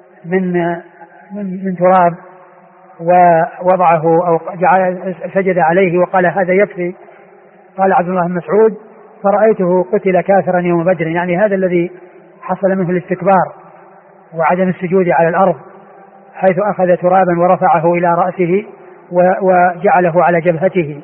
من تراب ووضعه أو سجد عليه وقال هذا يكفي. قال عبد الله بن مسعود فرأيته قتل كافرا يوم بدر يعني هذا الذي حصل منه الاستكبار وعدم السجود على الأرض حيث أخذ ترابا ورفعه إلى رأسه وجعله على جبهته.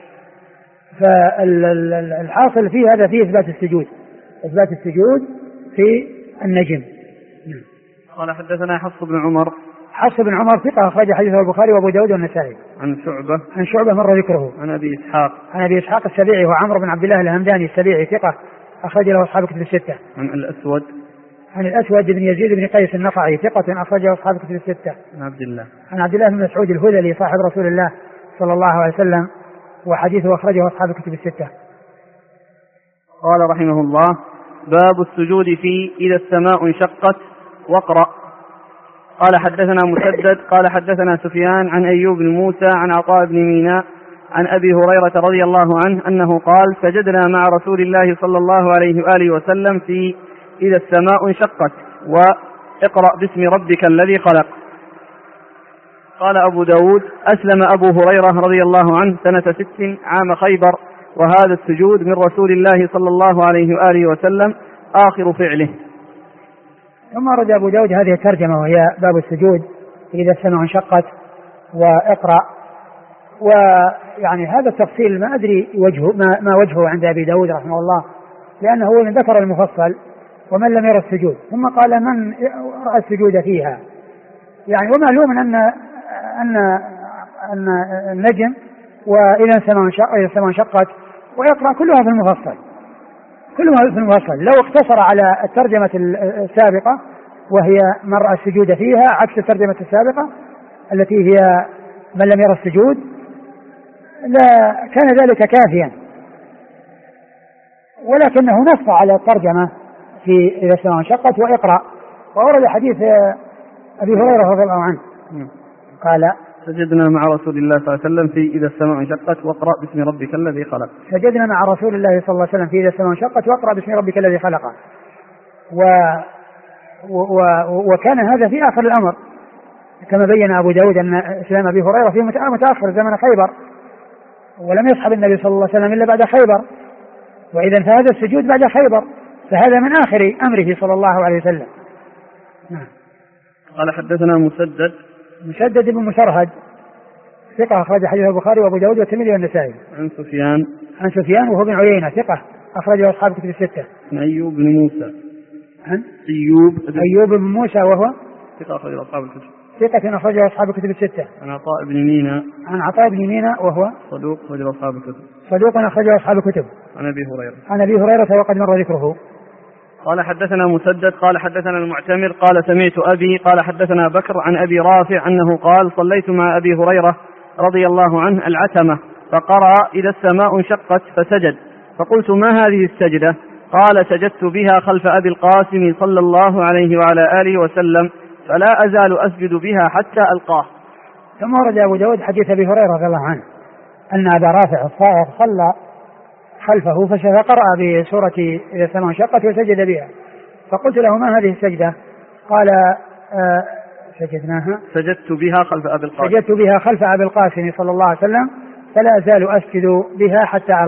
فالحاصل فيه هذا فيه إثبات السجود في النجم. قال حدثنا حفص بن عمر ثقة أخرج حديثه البخاري وأبو داود والنسائي. عن شعبة مر ذكره. عن أبي إسحاق السبيعي وعمرو بن عبد الله الهمداني السبيعي ثقة أخرج له أصحاب كتب الستة. عن الأسود بن يزيد بن قيس النقعي ثقة أخرجه أصحاب كتب الستة. عن عبد الله بن مسعود الهذلي صاحب رسول الله صلى الله عليه وسلم وحديثه أخرجه أصحاب كتب الستة. قال رحمه الله باب السجود في إذا السماء انشقت واقرأ. قال حدثنا مسدد قال حدثنا سفيان عن أيوب بن موسى عن عطاء بن ميناء عن أبي هريرة رضي الله عنه أنه قال سجدنا مع رسول الله صلى الله عليه وآله وسلم في إذا السماء انشقت واقرأ باسم ربك الذي خلق. قال أبو داود أسلم أبو هريرة رضي الله عنه سنة 6 عام خيبر وهذا السجود من رسول الله صلى الله عليه وآله وسلم آخر فعله. ثم رد أبو داود هذه الترجمة وهي باب السجود إذا السماء انشقت واقرأ ويعني هذا التفصيل ما أدري وجهه ما وجهه عند أبي داود رحمه الله، لأنه هو ذكر المفصل ومن لم يرى السجود، ثم قال من رأى السجود فيها. يعني ومعلوم أن النجم وإذا السماء انشقت ويقرأ كلها في المفصل، كلها في المفصل. لو اقتصر على الترجمة السابقة وهي من رأى السجود فيها عكس الترجمة السابقة التي هي من لم يرى السجود، لا كان ذلك كافيا، ولكنه نص على الترجمة في إذا السماء انشقت وإقرأ. وأورد حديث أبي هريرة رضي الله عنه قال سجدنا مع رسول الله صلى الله عليه وسلم في إذا السماء انشقت واقرأ باسم ربك الذي خلق. سجدنا مع رسول الله صلى الله عليه وسلم في إذا السماء انشقت واقرأ باسم ربك الذي خلق. وكان هذا في آخر الأمر، كما بين أبو داود أن إسلام أبي هريرة في متأخر زمن خيبر، ولم يصحب النبي صلى الله عليه وسلم إلا بعد خيبر، وإذا فهذا السجود بعد خيبر، فهذا من آخر أمره صلى الله عليه وسلم. نعم. قال حدثنا مسدد بن مسرهد ثقة أخرج حديث البخاري وأبو داود والترمذي والنسائي. عن سفيان وهو بن عيينة ثقة أخرجه أصحاب كتب الستة. عن أيوب بن موسى. أيوب بن موسى وهو ثقة أخرجه أصحاب الكتب. ثقة أخرجه أصحاب كتب الستة. عن عطاء بن مينا وهو صدوق أخرجه أصحاب الكتب. صدوق أخرجه أصحاب الكتب. عن أبي هريرة وقد مر ذكره. قال حدثنا مسدد قال حدثنا المعتمر قال سمعت أبي قال حدثنا بكر عن أبي رافع أنه قال صليت مع أبي هريرة رضي الله عنه العتمة فقرأ إذا السماء انشقت فسجد، فقلت ما هذه السجدة؟ قال سجدت بها خلف أبي القاسم صلى الله عليه وعلى آله وسلم فلا أزال أسجد بها حتى ألقاه. ثم ورد أبو داود حديث أبي هريرة رضي الله عنه أن أبا رافع الصائغ صلى خلفه فقرأ بسورة إذا السماء انشقت وسجد بها، فقلت له ما هذه السجدة؟ قال سجدت بها خلف أبي القاسم صلى الله عليه وسلم فلا أزال أسجد بها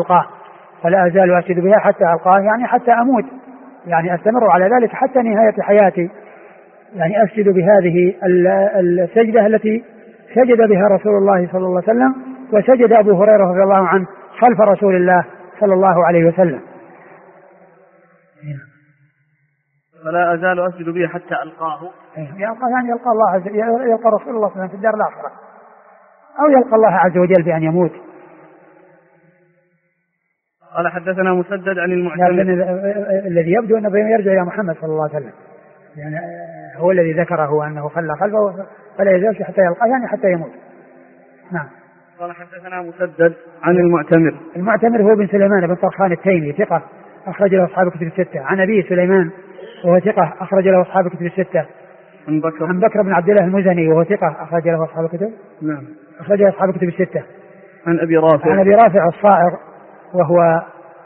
حتى ألقاه، يعني حتى أموت، يعني أستمر على ذلك حتى نهاية حياتي، يعني أسجد بهذه السجدة التي سجد بها رسول الله صلى الله عليه وسلم وسجد أبو هريرة رضي الله عنه خلف رسول الله صلى الله عليه وسلم. فلا أزال أسجد به حتى ألقاه، يعني يلقى الله يلقى رسول الله صلى الله عليه وسلم في الدار الآخرة، أو يلقى الله عز وجل بأن يموت. قال حدثنا مسدد عن المعتمر الذي يبدو أنه يرجع إلى محمد صلى الله عليه وسلم، يعني هو الذي ذكره أنه خلى خلفه فلا يزال حتى يلقاه، يعني حتى يموت. نعم. قال حدثنا مسدد عن المعتمر هو بن سليمان بن طرخان التيمي ثقة أخرج له أصحاب كتب الستة. عن أبي سليمان وهو ثقة أخرج له أصحاب كتب الستة. عن بكر بن عبد الله المزني وهو ثقة أخرج له أصحاب كتب. نعم. أخرج له أصحاب كتب الستة. عن أبي رافع الصائغ وهو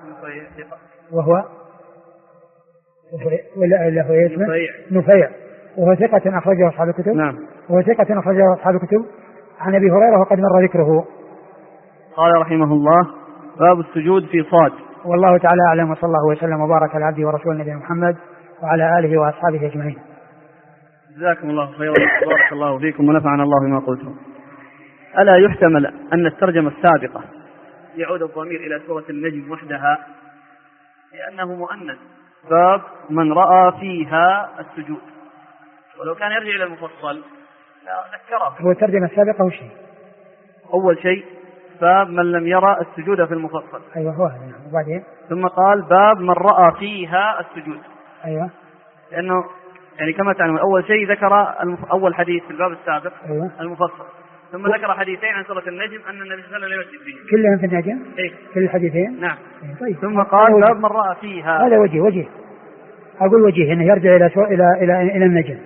نفيع وهو ثقة أخرجه أصحاب الكتب. نعم. وهو ثقة أخرجه أصحاب الكتب. عن أبي هريرة وقد مر ذكره. قال رحمه الله باب السجود في صاد. والله تعالى أعلم، وصلى الله وسلم وبارك على عبده ورسوله نبينا محمد وعلى آله وأصحابه أجمعين. جزاكم الله خيرا بارك الله فيكم ونفعنا الله بما قلتم. ألا يحتمل أن الترجمة السابقة يعود الضمير إلى سورة النجم وحدها لأنه مؤنث، باب من رأى فيها السجود، ولو كان يرجع إلى المفصل ذكره. هو الترجمة السابقة وش هي؟ أول شيء باب من لم يرى السجود في المفصل. أيوة هو هذا. وبعدين ثم قال باب من رأى فيها السجود. أيوة. لأنه يعني كما تعلم أول شيء ذكر أول حديث في الباب السابق. أيوة. المفصل، ثم ذكر حديثين عن سورة النجم أن النبي صلى الله عليه وسلم يسجد فيه. كلهم في النجم؟ إيه؟ كل الحديثين؟ نعم. طيب. ثم قال باب من رأى فيها. هذا وجه أقول وجه إنه يرجع إلى النجم.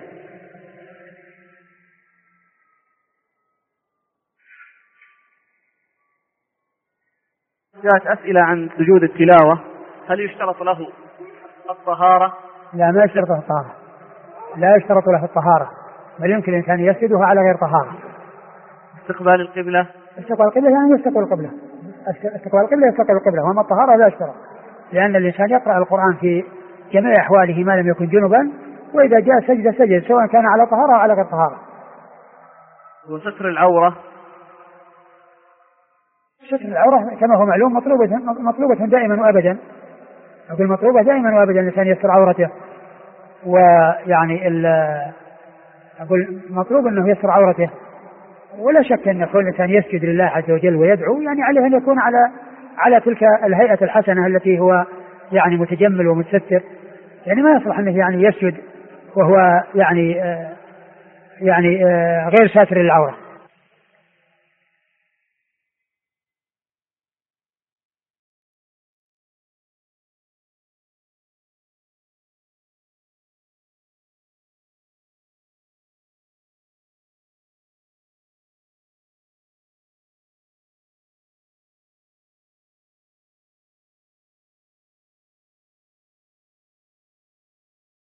جاءت أسئلة عن سجود التلاوة، هل يشترط له الطهارة؟ لا، ما يشترط له الطهارة، لا يشترط له الطهارة، بل يمكن الإنسان يسجدها على غير طهارة. استقبال القبلة يعني يستقبل القبلة، يستقبل القبلة، وأما الطهارة لا يشترط، لأن الإنسان يقرأ القرآن في جميع أحواله ما لم يكن جنبا، وإذا جاء سجد سواء كان على طهارة أو على غير طهارة. وستر العورة ستر العورة كما هو معلوم مطلوبة دائما وأبدا. أقول مطلوبة دائما وأبدا الإنسان يستر عورته، ويعني أقول مطلوب أنه يستر عورته، ولا شك أن يكون الإنسان يسجد لله عز وجل ويدعو، يعني عليه أن يكون على تلك الهيئة الحسنة التي هو يعني متجمل ومتستر. يعني ما يصلح أنه يعني يسجد وهو يعني غير ساتر للعورة.